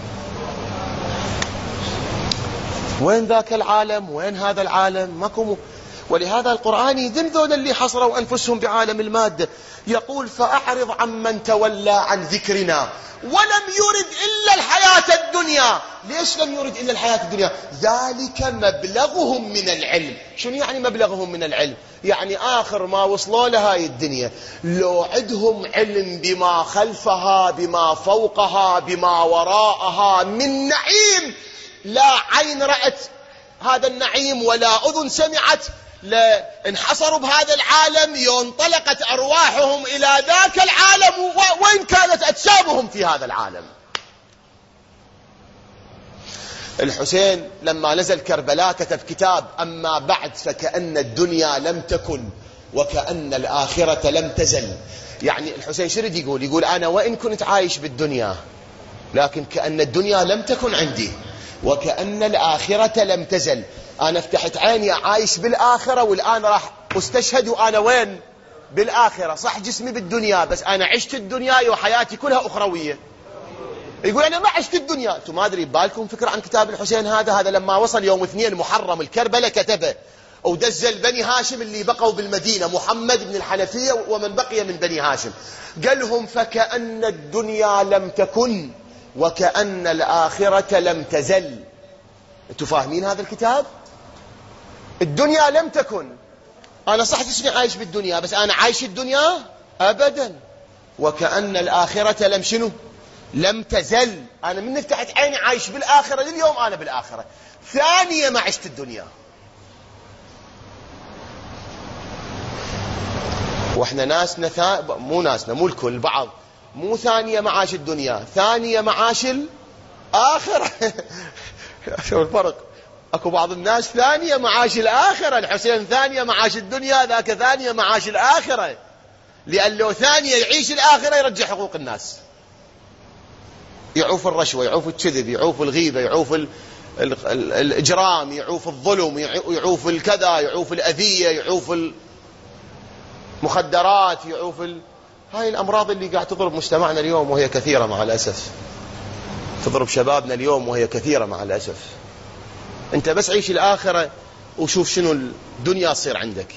وين ذاك العالم؟ وين هذا العالم؟ ماكو. ولهذا القرآن يذم ذول اللي حصروا أنفسهم بعالم المادة، يقول فأعرض عمن تولى عن ذكرنا ولم يرد إلا الحياة الدنيا. ليش لم يرد إلا الحياة الدنيا؟ ذلك مبلغهم من العلم. شنو يعني مبلغهم من العلم؟ يعني آخر ما وصلوا لهاي الدنيا لو عندهم علم بما خلفها بما فوقها بما وراءها من نعيم لا عين رأت هذا النعيم ولا أذن سمعت، لا انحصروا بهذا العالم، ينطلقت أرواحهم إلى ذاك العالم وإن كانت أجسامهم في هذا العالم. الحسين لما نزل كربلاء كتب كتاب: أما بعد فكأن الدنيا لم تكن وكأن الآخرة لم تزل. يعني الحسين شرد يقول أنا وإن كنت عايش بالدنيا لكن كأن الدنيا لم تكن عندي وكأن الآخرة لم تزل. أنا فتحت عيني عايش بالآخرة والآن راح أستشهد وأنا وين؟ بالآخرة. صح جسمي بالدنيا بس أنا عشت الدنيا وحياتي كلها أخروية. يقول أنا ما عشت الدنيا. أنتم ما أدري بالكم فكرة عن كتاب الحسين هذا لما وصل يوم 2 محرم الكربلة كتبه ودزل بني هاشم اللي بقوا بالمدينة، محمد بن الحنفية ومن بقي من بني هاشم، قال لهم: فكأن الدنيا لم تكن وكأن الآخرة لم تزل. أنتم فاهمين هذا الكتاب؟ الدنيا لم تكن، أنا صح جسمي عايش بالدنيا بس أنا عايش الدنيا أبدا، وكأن الآخرة لم شنو؟ لم تزل. أنا من فتحت عيني عايش بالآخرة لليوم أنا بالآخرة، ثانية ما عشت الدنيا. وإحنا ناسنا مو ناسنا، مو الكل، بعض مو ثانية معاش الدنيا، ثانية معاش الآخرة. شو الفرق؟ أكو بعض الناس ثانية معاش الآخرة. الحسين ثانية معاش الدنيا، ذاك ثانية معاش الآخرة، لأن لو ثانية يعيش الآخرة يرجع حقوق الناس، يعوف الرشوة، يعوف الكذب، يعوف الغيبة، يعوف الإجرام، يعوف الظلم، يعوف الكذا، يعوف الأذية، يعوف المخدرات، يعوف هاي الأمراض اللي قاعد تضرب مجتمعنا اليوم وهي كثيرة مع الأسف، تضرب شبابنا اليوم وهي كثيرة مع الأسف. أنت بس عيش الآخرة وشوف شنو الدنيا تصير عندك.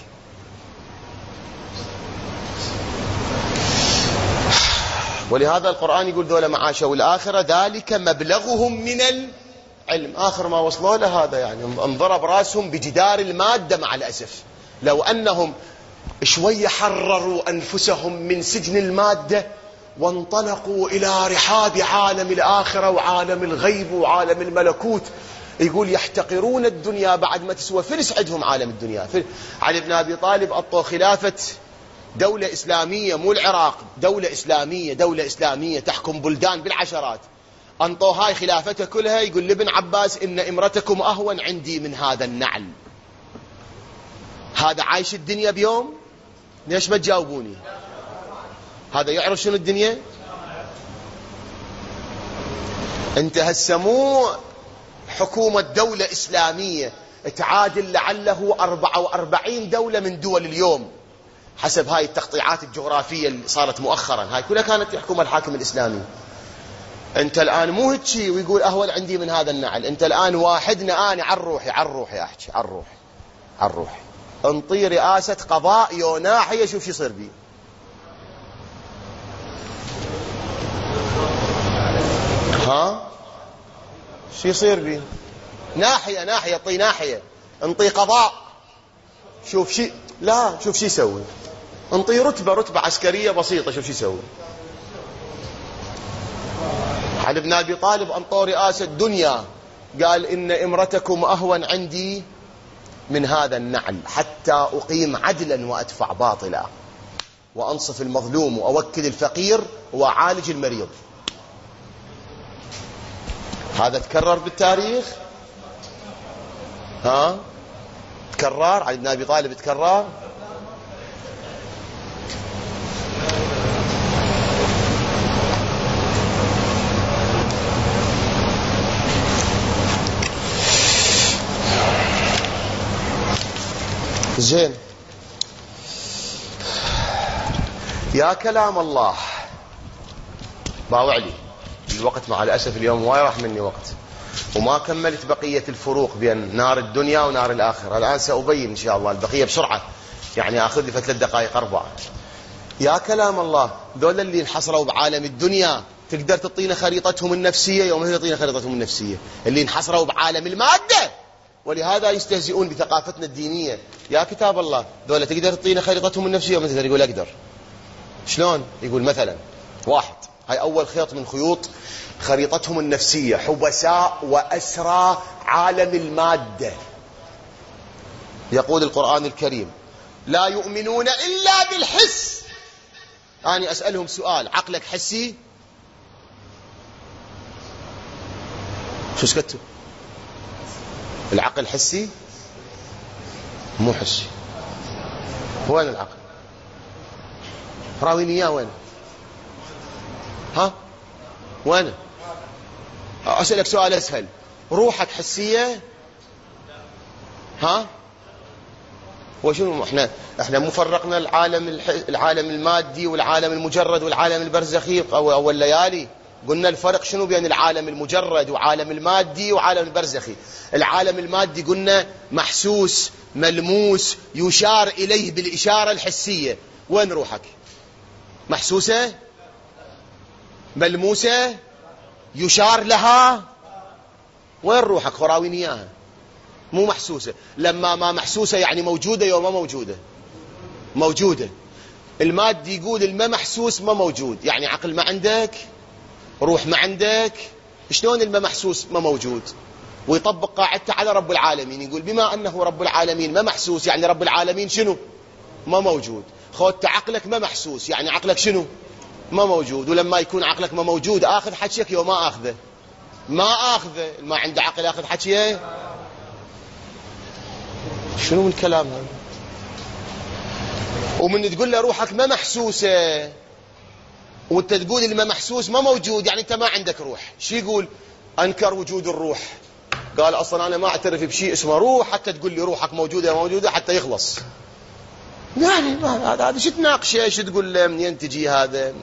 ولهذا القرآن يقول: ذولا معاشوا الآخرة ذلك مبلغهم من العلم. آخر ما وصلوا له هذا، يعني انضرب راسهم بجدار المادة مع الأسف. لو أنهم شوية حرروا أنفسهم من سجن المادة وانطلقوا إلى رحاب عالم الآخرة وعالم الغيب وعالم الملكوت، يقول يحتقرون الدنيا بعد ما تسوى فلس عندهم عالم الدنيا. علي بن أبي طالب أعطوا خلافة دولة إسلامية، مو العراق، دولة إسلامية تحكم بلدان بالعشرات، أنطوا هاي خلافته كلها. يقول لابن عباس: إن إمرتكم أهون عندي من هذا النعل. هذا عايش الدنيا بيوم؟ ليش ما تجاوبوني؟ هذا يعرف شنو الدنيا؟ انت هسه مو حكومة دولة إسلامية تعادل لعله 44 دولة من دول اليوم حسب هاي التقطيعات الجغرافية اللي صارت مؤخرا، هاي كلها كانت يحكمها الحاكم الإسلامي. انت الآن مو هيك ويقول أهون عندي من هذا النعل. انت الآن واحدنا، أنا عن روحي أحكي عن روحي انطي رئاسة قضاء يو ناحية، شوف شو يصير بي. ها شو يصير بي؟ ناحية طي ناحية، انطي قضاء، شوف شي، لا شوف شي يسوي. انطي رتبة عسكرية بسيطة، شوف شي يسوي. علي بن أبي طالب انطوا رئاسة دنيا، قال: إن إمرتكم أهون عندي من هذا النعل حتى أقيم عدلا وأدفع باطلا وأنصف المظلوم وأوكل الفقير وأعالج المريض. هذا تكرر بالتاريخ؟ ها تكرر؟ علي بن أبي طالب تكرر؟ زين، يا كلام الله باوعلي الوقت مع الأسف اليوم وايد راح مني وقت، وما كملت بقية الفروق بين نار الدنيا ونار الآخرة. الآن سأبين إن شاء الله البقية بسرعة، يعني أخذ لي 3 دقائق 4. يا كلام الله، ذول اللي انحصروا بعالم الدنيا تقدر تعطينا خريطتهم النفسية؟ يوم هي تعطينا خريطتهم النفسية. اللي انحصروا بعالم المادة ولهذا يستهزئون بثقافتنا الدينية. يا كتاب الله، ذولا تقدر تعطينا خريطتهم النفسية؟ مثلا يقول أقدر. شلون؟ يقول مثلا 1، هاي أول خيط من خيوط خريطتهم النفسية: حبساء وأسرى عالم المادة. يقول القرآن الكريم: لا يؤمنون إلا بالحس. أنا أسألهم سؤال: عقلك حسي؟ شو سكتوا؟ العقل حسي مو حسي. وين العقل؟ راويني اياه وين؟ ها وين؟ اسألك سؤال اسهل، روحك حسية؟ ها وشنو احنا مو فرقنا العالم المادي والعالم المجرد والعالم البرزخي او الليالي؟ قلنا الفرق شنو بين العالم المجرد وعالم المادي وعالم البرزخي. العالم المادي قلنا محسوس ملموس يشار اليه بالاشارة الحسية. وين روحك؟ محسوسة ملموسة يشار لها؟ وين روحك؟ خراوين اياها. مو محسوسة. لما ما محسوسة يعني موجودة يوم ما موجودة؟ موجودة. المادي يقول الما محسوس ما موجود، يعني عقل ما عندك، روح ما عندك، شلون الما محسوس ما موجود؟ ويطبق قاعدته على رب العالمين، يقول بما أنه رب العالمين ما محسوس يعني رب العالمين شنو؟ ما موجود. خذت عقلك ما محسوس يعني عقلك شنو؟ ما موجود. ولما يكون عقلك ما موجود آخذ حكيك يوم ما آخذه؟ ما آخذه. ما عنده عقل آخذ حكيه؟ شنو من الكلام هذا؟ ومن تقول له روحك ما محسوسة وانت تقول اللي ما محسوس ما موجود، يعني انت ما عندك روح. شو يقول؟ انكر وجود الروح، قال اصلا انا ما اعترف بشيء اسمه روح حتى تقول لي روحك موجودة حتى يخلص. يعني هذا شو تناقشه؟ شو تقول له؟ منين تجي هذا؟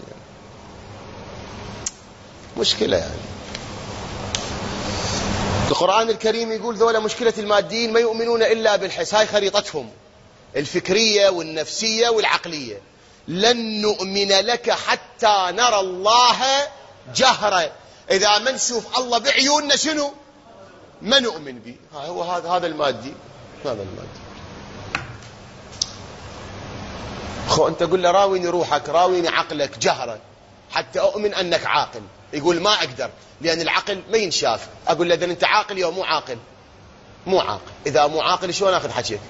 مشكلة يعني. القرآن الكريم يقول ذولا مشكلة الماديين ما يؤمنون إلا بالحس. هاي خريطتهم الفكرية والنفسية والعقلية. لن نؤمن لك حتى نرى الله جهرا. إذا ما نشوف الله بعيوننا شنو؟ ما نؤمن به. هو هذا المادي. هذا المادي. أنت قل له راويني روحك، راويني عقلك جهرا حتى أؤمن أنك عاقل. يقول ما أقدر لأن العقل ما ينشاف. أقول له إذا أنت عاقل يا مو عاقل؟ مو عاقل. إذا مو عاقل شلون أخذ حكيك؟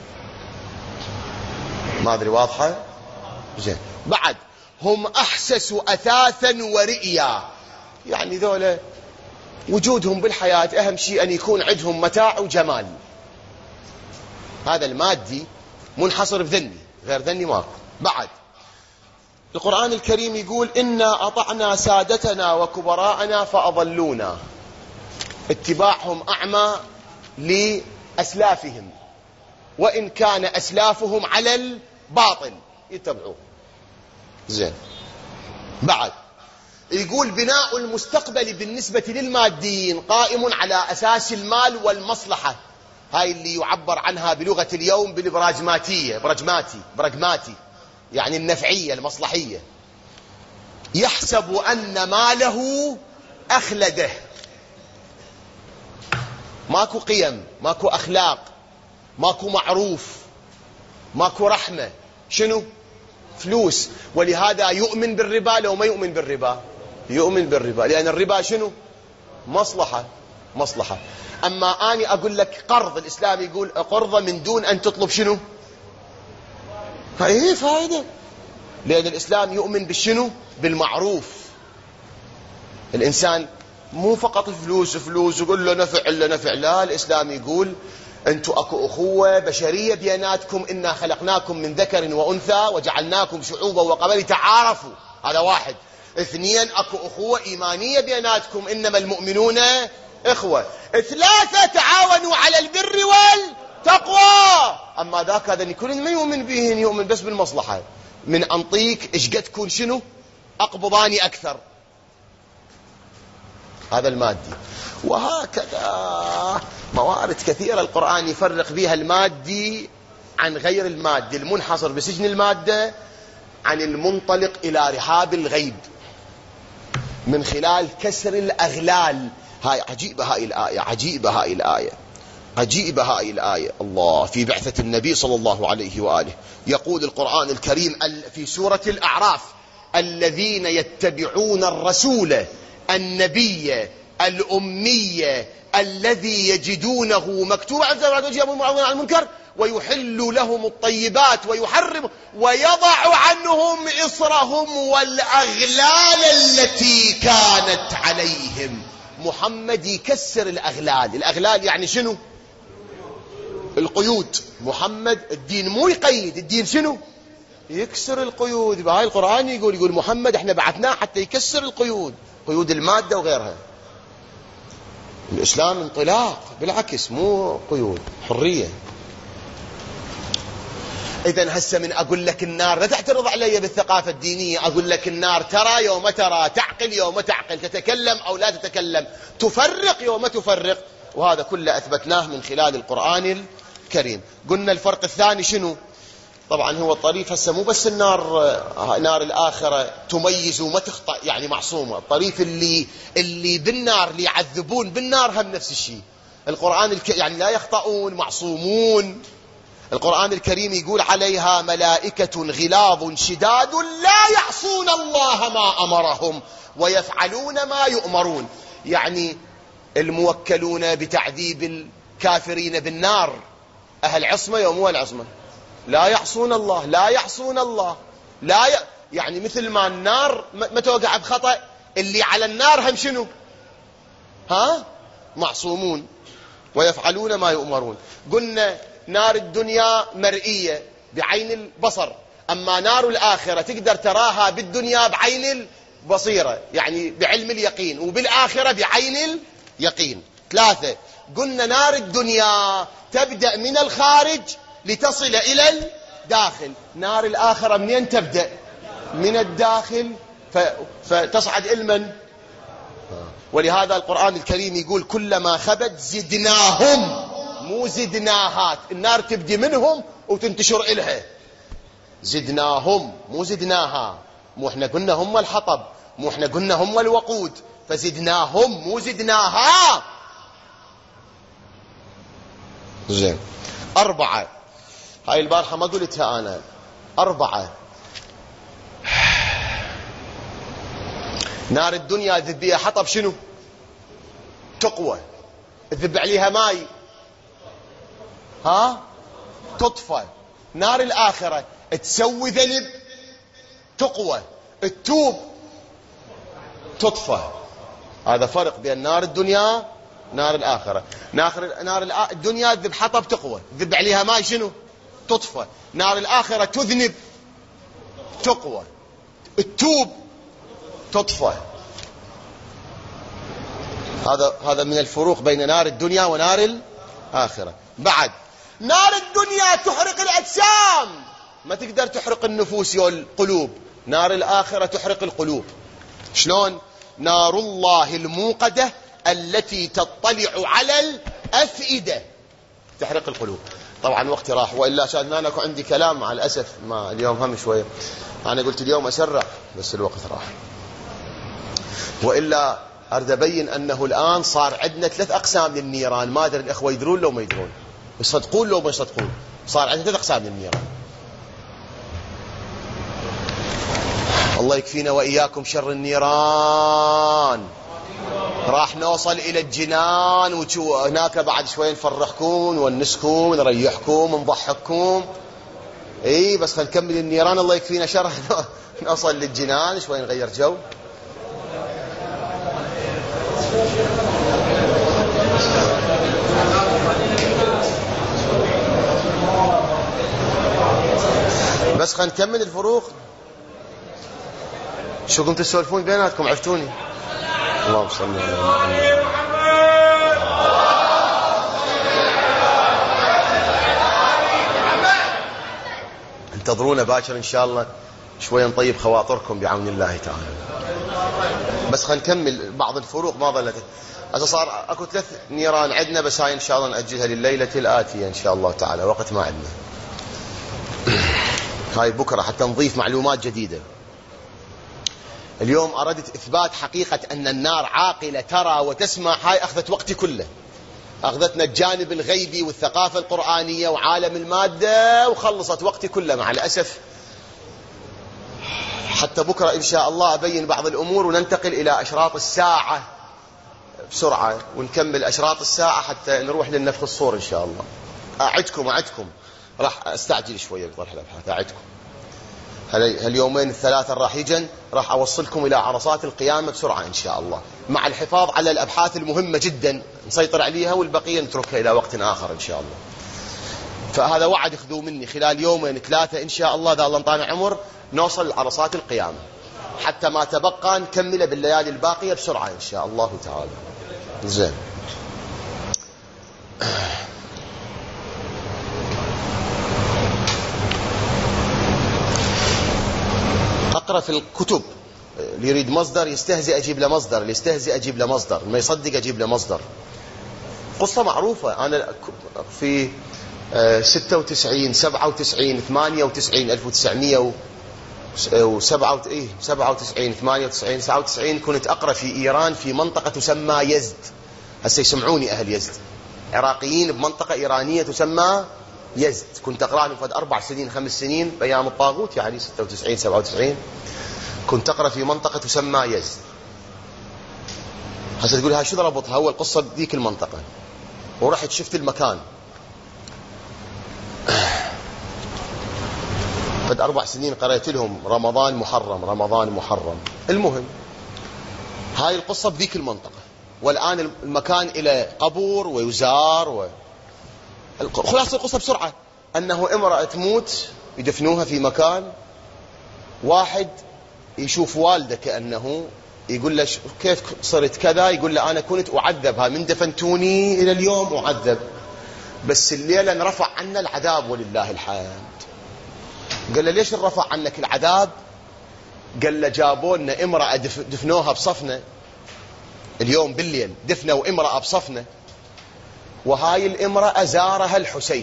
ما أدري واضحة؟ زين. بعد هم أحسسوا أثاثا ورئيا، يعني ذولا وجودهم بالحياة أهم شيء أن يكون عندهم متاع وجمال. هذا المادي منحصر بذني، غير ذني ماكو. بعد القرآن الكريم يقول إنا أطعنا سادتنا وكبراءنا فأضلونا. اتباعهم أعمى لأسلافهم وإن كان أسلافهم على الباطل يتبعوه. زين. بعد يقول بناء المستقبل بالنسبة للماديين قائم على أساس المال والمصلحة. هاي اللي يعبر عنها بلغة اليوم بالبراجماتية، براجماتي يعني النفعية المصلحية. يحسب أن ماله أخلده. ماكو قيم، ماكو أخلاق، ماكو معروف، ماكو رحمة. شنو؟ فلوس. ولهذا يؤمن بالربا. لو ما يؤمن بالربا يؤمن بالربا، لأن الربا شنو؟ مصلحة. أما أنا أقول لك قرض، الإسلام يقول قرض من دون أن تطلب شنو؟ هاي فائدة، لأن الإسلام يؤمن بالشنو؟ بالمعروف. الإنسان مو فقط فلوس يقول له نفع إلا نفع. لا، الإسلام يقول أنتم أكو أخوة بشرية بيناتكم، إنا خلقناكم من ذكر وأنثى وجعلناكم شعوبا وقبائل تعارفوا. هذا واحد. اثنين، أكو أخوة إيمانية بيناتكم، إنما المؤمنون إخوة. ثلاثة، تعاونوا على البر والتقوى. أما ذاك هذا كل ما يؤمن به، يؤمن بس بالمصلحة. من أنطيك إيش قد تكون شنو؟ أقبضاني أكثر. هذا المادي. وهكذا موارد كثيرة القرآن يفرق بها المادي عن غير المادي، المنحصر بسجن المادة عن المنطلق إلى رحاب الغيب من خلال كسر الأغلال. هاي عجيبة هاي الآية، عجيبة هاي الآية. الله في بعثة النبي صلى الله عليه وآله يقول القرآن الكريم في سورة الأعراف: الذين يتبعون الرسول النبي الأمي الذي يجدونه مكتوبا عند وجههم عن المنكر ويحل لهم الطيبات ويحرم ويضع عنهم إصرهم والأغلال التي كانت عليهم. محمد يكسر الأغلال. الأغلال يعني شنو؟ القيود. محمد الدين مو يقيد، الدين شنو؟ يكسر القيود. بهاي القرآن يقول محمد احنا بعثناه حتى يكسر القيود، قيود المادة وغيرها. الإسلام انطلاق، بالعكس مو قيود، حرية. إذن هسه من أقول لك النار لا تعترض علي بالثقافة الدينية، أقول لك النار ترى يوم ترى، تعقل يوم تعقل، تتكلم أو لا تتكلم، تفرق يوم تفرق، وهذا كله أثبتناه من خلال القرآن الكريم. قلنا الفرق الثاني شنو؟ طبعا هو الطريف هسه مو بس النار، نار الآخرة تميز وما تخطأ يعني معصومة. الطريف اللي بالنار، اللي يعذبون بالنار هم نفس الشيء. القرآن يعني لا يخطئون، معصومون. القرآن الكريم يقول عليها ملائكة غلاظ شداد لا يعصون الله ما أمرهم ويفعلون ما يؤمرون. يعني الموكلون بتعذيب الكافرين بالنار أهل عصمة يوم هو العصمة، لا يعصون الله، لا يعصون الله، يعني مثل ما النار ما توقع بخطأ، اللي على النار هم شنو؟ معصومون ويفعلون ما يؤمرون. قلنا نار الدنيا مرئية بعين البصر، أما نار الآخرة تقدر تراها بالدنيا بعين البصيرة، يعني بعلم اليقين، وبالآخرة بعين اليقين. 3. قلنا نار الدنيا تبدأ من الخارج لتصل إلى الداخل، نار الآخرة منين تبدأ؟ من الداخل فتصعد إلمن. ولهذا القرآن الكريم يقول كلما خبت زدناهم، مو زدناهات. النار تبدي منهم وتنتشر إلها، زدناهم مو زدناها. مو احنا قلنا هم الحطب، مو احنا قلنا هم الوقود، فزدناهم مو زدناها. زين. 4. هاي البارحة ما قلتها أنا. 4. نار الدنيا ذب بيها حطب شنو؟ تقوى. تذب عليها ماي تطفى. نار الآخرة تسوي ذنب تقوى، التوب تطفى. هذا فرق بين نار الدنيا نار الآخرة. نار الدنيا تذب حطب تقوى، تذب عليها ماي شنو؟ تطفى. نار الآخرة تذنب تقوى، التوب تطفى. هذا من الفروق بين نار الدنيا ونار الآخرة. بعد نار الدنيا تحرق الأجسام، ما تقدر تحرق النفوس والقلوب. نار الآخرة تحرق القلوب. شلون؟ نار الله الموقدة التي تطلع على الأفئدة تحرق القلوب. طبعا وقتي راح، وإلا كان أنا عندي كلام مع الأسف، ما اليوم هم شوية، أنا قلت اليوم أسرع بس الوقت راح. وإلا أريد أبين أنه الآن صار عندنا 3 أقسام للنيران. ما أدري الأخوة يدرون لو ما يدرون، يصدقون لو ما يصدقون. صار عندنا 3 أقسام للنيران. الله يكفينا وإياكم شر النيران. راح نوصل إلى الجنان، وهناك بعد شوي نفرحكم ونونسكم ونريحكم ونضحككم. بس خلينا نكمل النيران، الله يكفينا شر. نوصل للجنان شوي نغير جو. بس خلينا نكمل الفروق. شو كنتوا تسولفون بيناتكم؟ عفتوني. اللهم صل على محمد. انتظرونا باكر ان شاء الله، شويه نطيب خواطركم بعون الله تعالى. بس خلينا نكمل بعض الفروق ما ظلت. هسه صار اكو 3 نيران عندنا، بس هاي ان شاء الله نأجلها لليله الآتية ان شاء الله تعالى، وقت ما عندنا. هاي بكره حتى نضيف معلومات جديده. اليوم أردت إثبات حقيقة أن النار عاقلة ترى وتسمع. هاي أخذت وقتي كله، أخذتنا الجانب الغيبي والثقافة القرآنية وعالم المادة وخلصت وقتي كله مع الأسف. حتى بكرة إن شاء الله أبين بعض الأمور وننتقل إلى أشراط الساعة بسرعة، ونكمل أشراط الساعة حتى نروح للنفخ الصور إن شاء الله. أعدكم راح أستعجل شوية بطرح الأبحاث. أعدكم هاليومين ال3 راح يجن، راح أوصلكم إلى عرصات القيامة بسرعة إن شاء الله، مع الحفاظ على الأبحاث المهمة جدا نسيطر عليها، والبقية نتركها إلى وقت آخر إن شاء الله. فهذا وعد اخذوه مني خلال يومين 3 إن شاء الله، إذا الله انطانا عمر نوصل لعرصات القيامة، حتى ما تبقى نكمله بالليالي الباقية بسرعة إن شاء الله تعالى. زين. أقرأ في الكتب، اللي يريد مصدر يستهزئ أجيب له مصدر، اللي يستهزئ أجيب له مصدر، ما يصدق أجيب له مصدر. قصة معروفة، أنا في 96 97 98 1997 98 99 كنت أقرأ في إيران في منطقة تسمى يزد. هسه يسمعوني أهل يزد، عراقيين بمنطقة إيرانية تسمى يزد. كنت أقرأ لهم فد 4 سنين 5 سنين بأيام الطاغوت، يعني 96 97 كنت أقرأ في منطقة تسمى يزد. هسه تقول هاي شو ربطها؟ أول قصة ذيك المنطقة، ورحت شفت المكان. فد 4 سنين قرأت لهم رمضان محرم رمضان محرم. المهم هاي القصة بذيك المنطقة، والآن المكان إلى قبور ويزار خلاصة القصة بسرعة أنه امرأة تموت يدفنوها في مكان، واحد يشوف والده كأنه يقول له كيف صرت كذا، يقول له أنا كنت أعذب، من دفنتوني إلى اليوم أعذب، بس الليلة انرفع عنا العذاب ولله الحمد. قال له ليش انرفع عنك العذاب؟ قال له جابوا لنا امرأة دفنوها بصفنا اليوم بالليل، دفنوا امرأة بصفنا، وهاي الامرأة زارها الحسين.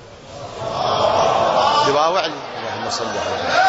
دباوعني اللهم صل على،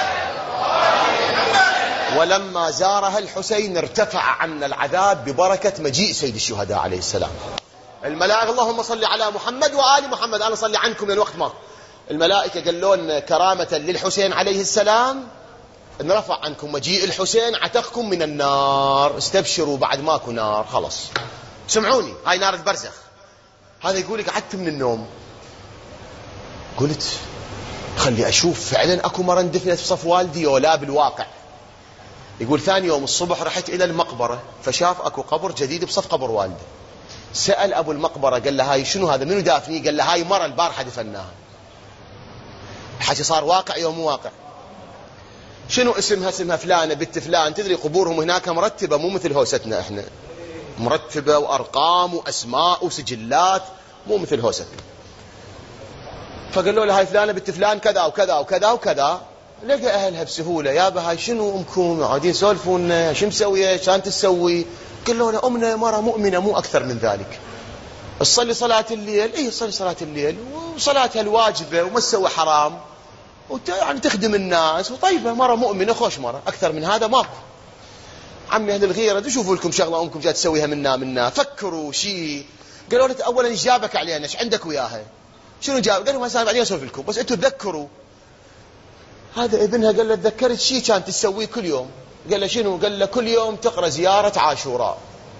ولما زارها الحسين ارتفع عنا العذاب ببركة مجيء سيد الشهداء عليه السلام. الملائكة اللهم صل على محمد وآل محمد، أنا صلي عنكم لأن وقت ما الملائكة قالوا لنا كرامة للحسين عليه السلام نرفع عنكم مجيء الحسين، عتقكم من النار، استبشروا بعد ماكو نار خلص. سمعوني، هاي نار البرزخ. هذا يقول لك قعدت من النوم، قلت خلي أشوف فعلا أكو مرة اندفنت في صف والدي ولا بالواقع. يقول ثاني يوم الصبح رحت إلى المقبرة، فشاف أكو قبر جديد بصف قبر والده. سأل أبو المقبرة قال له هاي شنو هذا، منو دافني؟ قال له هاي مرة البارحة دفناها. الحكي صار واقع يوم واقع. شنو اسمها؟ اسمها فلانة بنت فلان. تدري قبورهم هناك مرتبة، مو مثل هوستنا احنا، مرتبة وأرقام وأسماء وسجلات، مو مثل هوستنا. فقالوا له هاي فلانة بنت فلان كذا وكذا وكذا وكذا. لقى أهلها بسهولة، يابا هاي شنو أمكم قاعدين يسولفون شو مسوية شان تسوي؟ قالوا له أمنا مرة مؤمنة مو أكثر من ذلك، تصلي صلاة الليل، إيه تصلي صلاة الليل وصلاتها الواجبة وما تسوي حرام، يعني تخدم الناس وطيبة، مرة مؤمنة خوش، مرة أكثر من هذا ماكو. عمي أهل الغيرة تشوفوا لكم شغلة أمكم جاء تسويها منا فكروا شيء. قالوا له أولا إيش جابك علينا، إيش عندك وياها، شنو جاب؟ قالوا ما صار بعدين أسولف لكم، بس أنتوا تذكروا. هذا ابنها قال له تذكرت شيء كانت تسويه كل يوم. قال له شنو؟ قال له كل يوم تقرأ زيارة عاشوراء.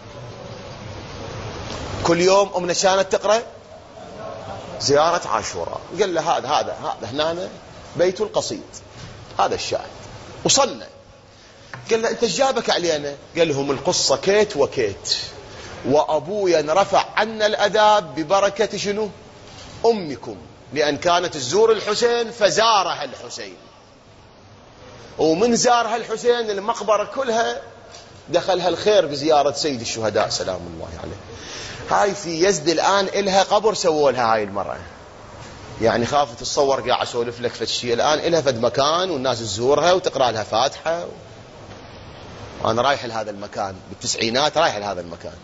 كل يوم أمنا كانت تقرأ زيارة عاشوراء. قال له هذا هنا بيت القصيد، هذا الشاهد. وصلنا. قال له أنت جابك علينا؟ قال لهم القصة كيت وكيت، وأبويا رفع عنا الأذاب ببركة شنو؟ أمكم، لأن كانت تزور الحسين فزارها الحسين، ومن زارها الحسين المقبرة كلها دخلها الخير بزيارة سيد الشهداء سلام الله عليه. هاي في يزد الآن إلها قبر سووا لها هاي المرأة، يعني خافت تصور قاعد أسولف لك فشي، الآن إلها فد مكان والناس تزورها وتقرأ لها فاتحة. أنا رايح لهذا المكان بالتسعينات، رايح لهذا المكان.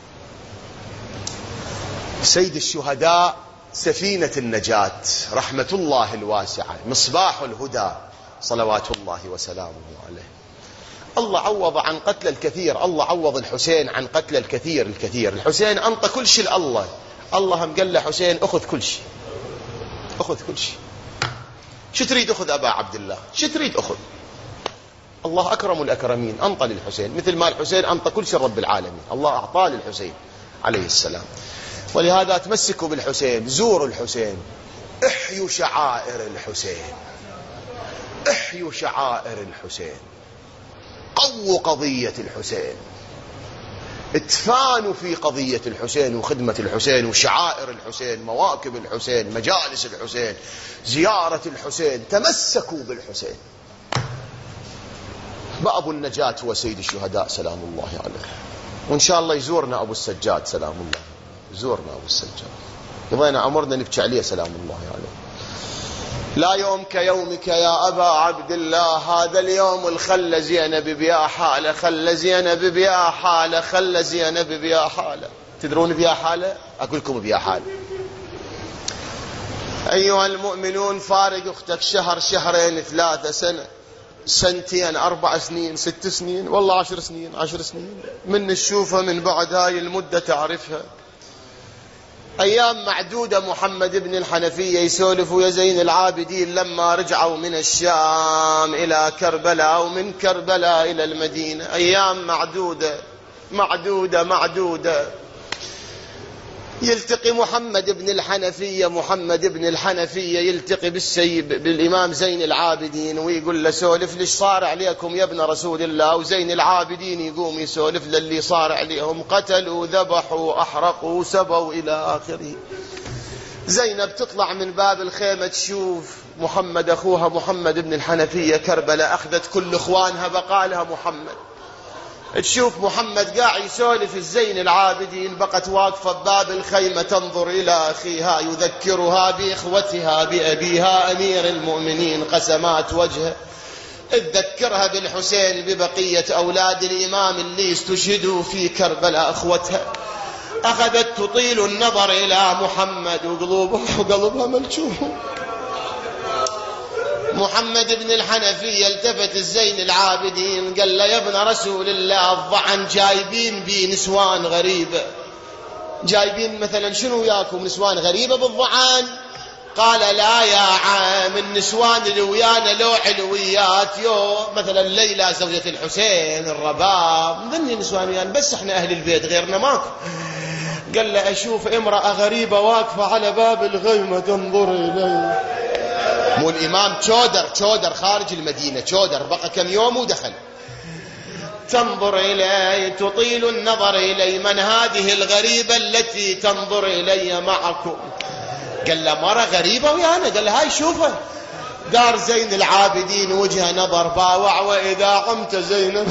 سيد الشهداء سفينة النجاة رحمة الله الواسعة، مصباح الهدى صلوات الله وسلامه عليه. الله عوض عن قتل الكثير، الله عوض الحسين عن قتل الكثير. الحسين أنطى كل شيء لله، الله هم قال له حسين أخذ كل شيء، أخذ كل شيء. شو تريد أخذ أبا عبد الله؟ شو تريد أخذ؟ الله أكرم الأكرمين، أنطى للحسين مثل ما الحسين أنطى كل شيء رب العالمين، الله أعطاه للحسين عليه السلام. ولهذا تمسكوا بالحسين، زوروا الحسين، احيوا شعائر الحسين، احيوا شعائر الحسين، قووا قضية الحسين. اتفانوا في قضية الحسين وخدمة الحسين وشعائر الحسين، مواكب الحسين، مجالس الحسين، زيارة الحسين، تمسكوا بالحسين. باب النجاة هو سيد الشهداء سلام الله عليه. وإن شاء الله يزورنا أبو السجاد سلام الله، يزورنا أبو السجاد، قضينا عمرنا نبكي عليه سلام الله عليه. لا يوم كيومك يا أبا عبد الله، هذا اليوم الخل زينب بيا حالة، خل زينب بيا حالة، خل زينب بيا حالة. تدرون بيا حالة؟ أقول لكم بيا حالة. أيها المؤمنون، فارق أختك شهر، شهرين، 3 سنة، 2 4 سنين، 6 سنين، والله 10 سنين، 10 سنين، من تشوفها من بعد هاي المدة تعرفها. أيام معدودة محمد بن الحنفية يسولف ويا زين العابدين لما رجعوا من الشام إلى كربلاء، ومن كربلاء إلى المدينة. أيام معدودة معدودة معدودة. يلتقي محمد بن الحنفية يلتقي بالإمام زين العابدين ويقول له سولف ليش صار عليكم يا ابن رسول الله. وزين العابدين يقوم يسولف للي صار عليهم، قتلوا ذبحوا أحرقوا سبوا إلى آخره. زينب تطلع من باب الخيمة تشوف محمد أخوها محمد بن الحنفية كربلاء، أخذت كل إخوانها بقالها محمد. تشوف محمد قاعد يسولف الزين العابدين، بقت واقفة بباب الخيمة تنظر إلى أخيها يذكرها بإخوتها بأبيها أمير المؤمنين، قسمات وجهه تذكرها بالحسين ببقية أولاد الإمام اللي استشهدوا في كربلاء أخوتها. أخذت تطيل النظر إلى محمد وقلبها ملجوح. محمد بن الحنفية التفت الزين العابدين قال له يا ابن رسول الله، الضعن جايبين بي نسوان غريبة، جايبين مثلا شنو وياكم نسوان غريبة بالضعن؟ قال لا يا عم، النسوان اللي ويانا لو علويات، يو مثلا ليلى زوجة الحسين، الرباب، ذني نسوان ويانا، بس احنا أهل البيت غيرنا ماكو. قال له أشوف امرأة غريبة واقفة على باب الخيمة تنظر إلي. مو الإمام تشودر خارج المدينة، تشودر بقى كم يوم ودخل. تنظر إلي، تطيل النظر إلي، من هذه الغريبة التي تنظر إلي معكم؟ قال له مرة غريبة ويانا. قال له هاي شوفه. دار زين العابدين وجه نظر باوع، وإذا عمت زينب.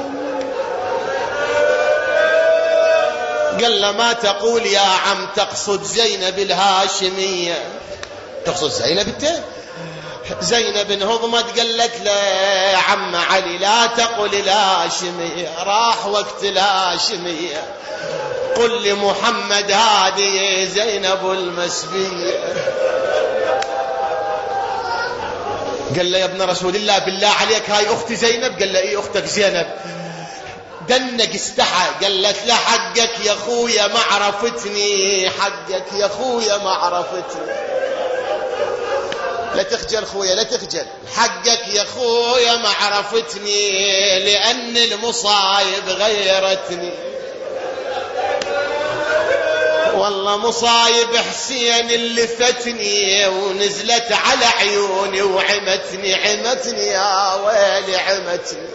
قال له ما تقول يا عم؟ تقصد زينب الهاشمية؟ تقصد زينب انت؟ زينب انهضمت قالت له عم علي لا تقل الهاشمية، راح وقت الهاشمية، قل لمحمد هذه زينب المسبية. قال له يا ابن رسول الله بالله عليك هاي أختي زينب؟ قال له إيه أختك زينب. دنق استحى، قالت له حقك يا أخويا ما عرفتني، حقك يا أخويا ما عرفتني. لا تخجل خويا لا تخجل، حقك يا خويا ما عرفتني، لأن المصايب غيرتني. والله مصايب حسين اللي فتني، ونزلت على عيوني وعمتني، عمتني يا ويلي عمتني.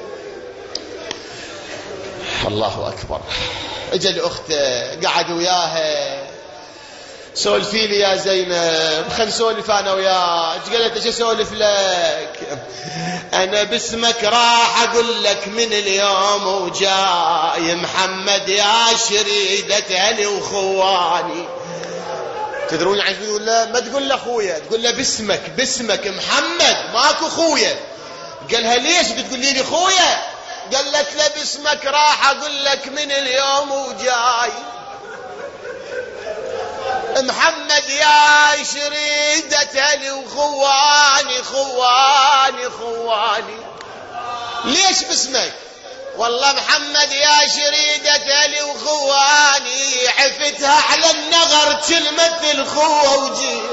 الله أكبر. اجى الأخت قعد وياها، سولفي لي يا زينب، خل نسولف أنا وياك. قالت ايش اسولف لك؟ أنا باسمك راح أقول لك من اليوم وجاي محمد يا شريدة أهلي وخواني. تدرون عن يقول لا ما تقول له أخويا، تقول له باسمك محمد ماكو خويا. قالها ليش بتقول لي خويا؟ قالت له باسمك راح أقول لك من اليوم وجاي محمد يا شريدة أهلي وخواني، خواني. ليش باسمك؟ والله محمد يا شريدة أهلي وخواني، عفتها على النغر كلمة الخوة وجيت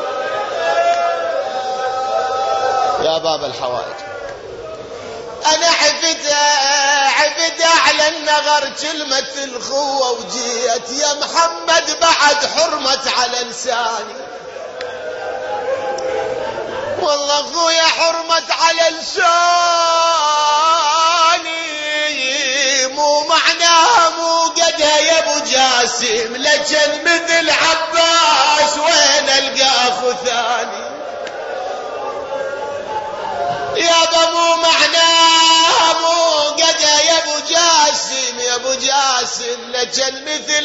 يا باب الحوائج. أنا عفتها على النغر كلمة الخوة وجيت، يا محمد بعد حرمت على لساني، والله أخويا حرمت على لساني، مو معناها مو جاسم لجن مثل عباس وين القى اخو ثاني. يا ابو معناه مو قد يا ابو جاسم، يا ابو جاسم لجن مثل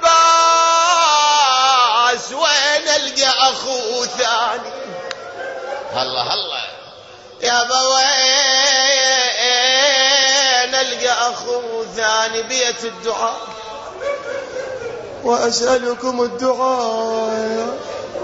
عباس وين القى اخو ثاني. هلا هلا يا وين القى اخو ثاني. بيت الدعاء واسالكم الدعاء.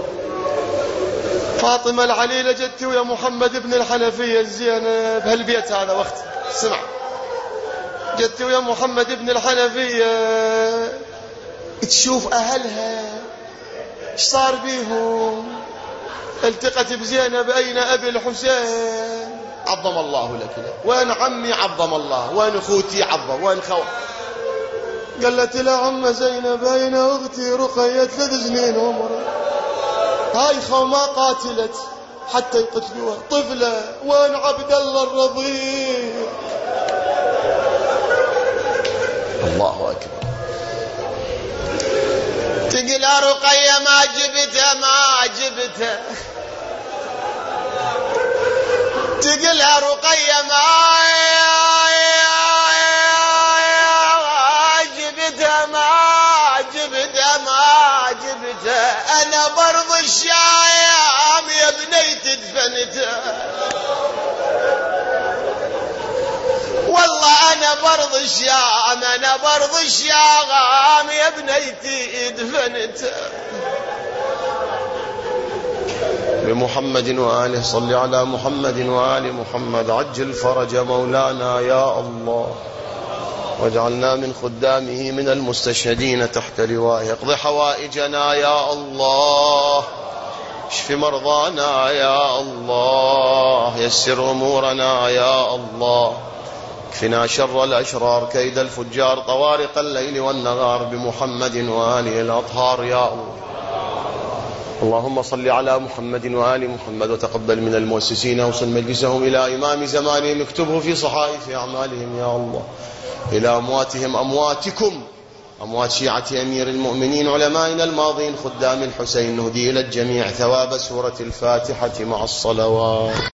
فاطمة العليلة جدتي ويا محمد بن الحنفية الزينب بهالبيت هذا وقت سمع. جدتي ويا محمد بن الحنفية تشوف أهلها ايش صار بيهم. التقت بزينب أين أبي الحسين عظم الله لك. وين عمي عظم الله. وين أخوتي عظم. وين قالت له عم زينب أين أختي رقية 3 سنين عمرها. هاي ما قاتلت حتى يقتلوها طفلة. وين عبد الله الرضيع. الله أكبر. تقول رقية ما جبتها ما جبتها. تقول رقية ما جبتها ما جبتها ما جبتها. أنا برض الشام يا بنيت دفنتها. والله أنا برض الشام أنا برض الشام يا بنيتي دفنتها. بمحمد وآله صل على محمد وآل محمد. عجل فرج مولانا يا الله واجعلنا من خدامه من المستشهدين تحت لوائه. اقض حوائجنا يا الله. اشف مرضانا يا الله. يسر أمورنا يا الله. اكفنا شر الأشرار كيد الفجار طوارق الليل والنهار. بمحمد وآله الأطهار يا الله. اللهم صل على محمد وآل محمد وتقبل من المؤسسين وصل مجلسهم إلى إمام زمانهم. اكتبه في صحائف أعمالهم يا الله. إلى أمواتهم أمواتكم أموات شيعة أمير المؤمنين علمائنا الماضين خدام الحسين. نهدي إلى الجميع ثواب سورة الفاتحة مع الصلوات.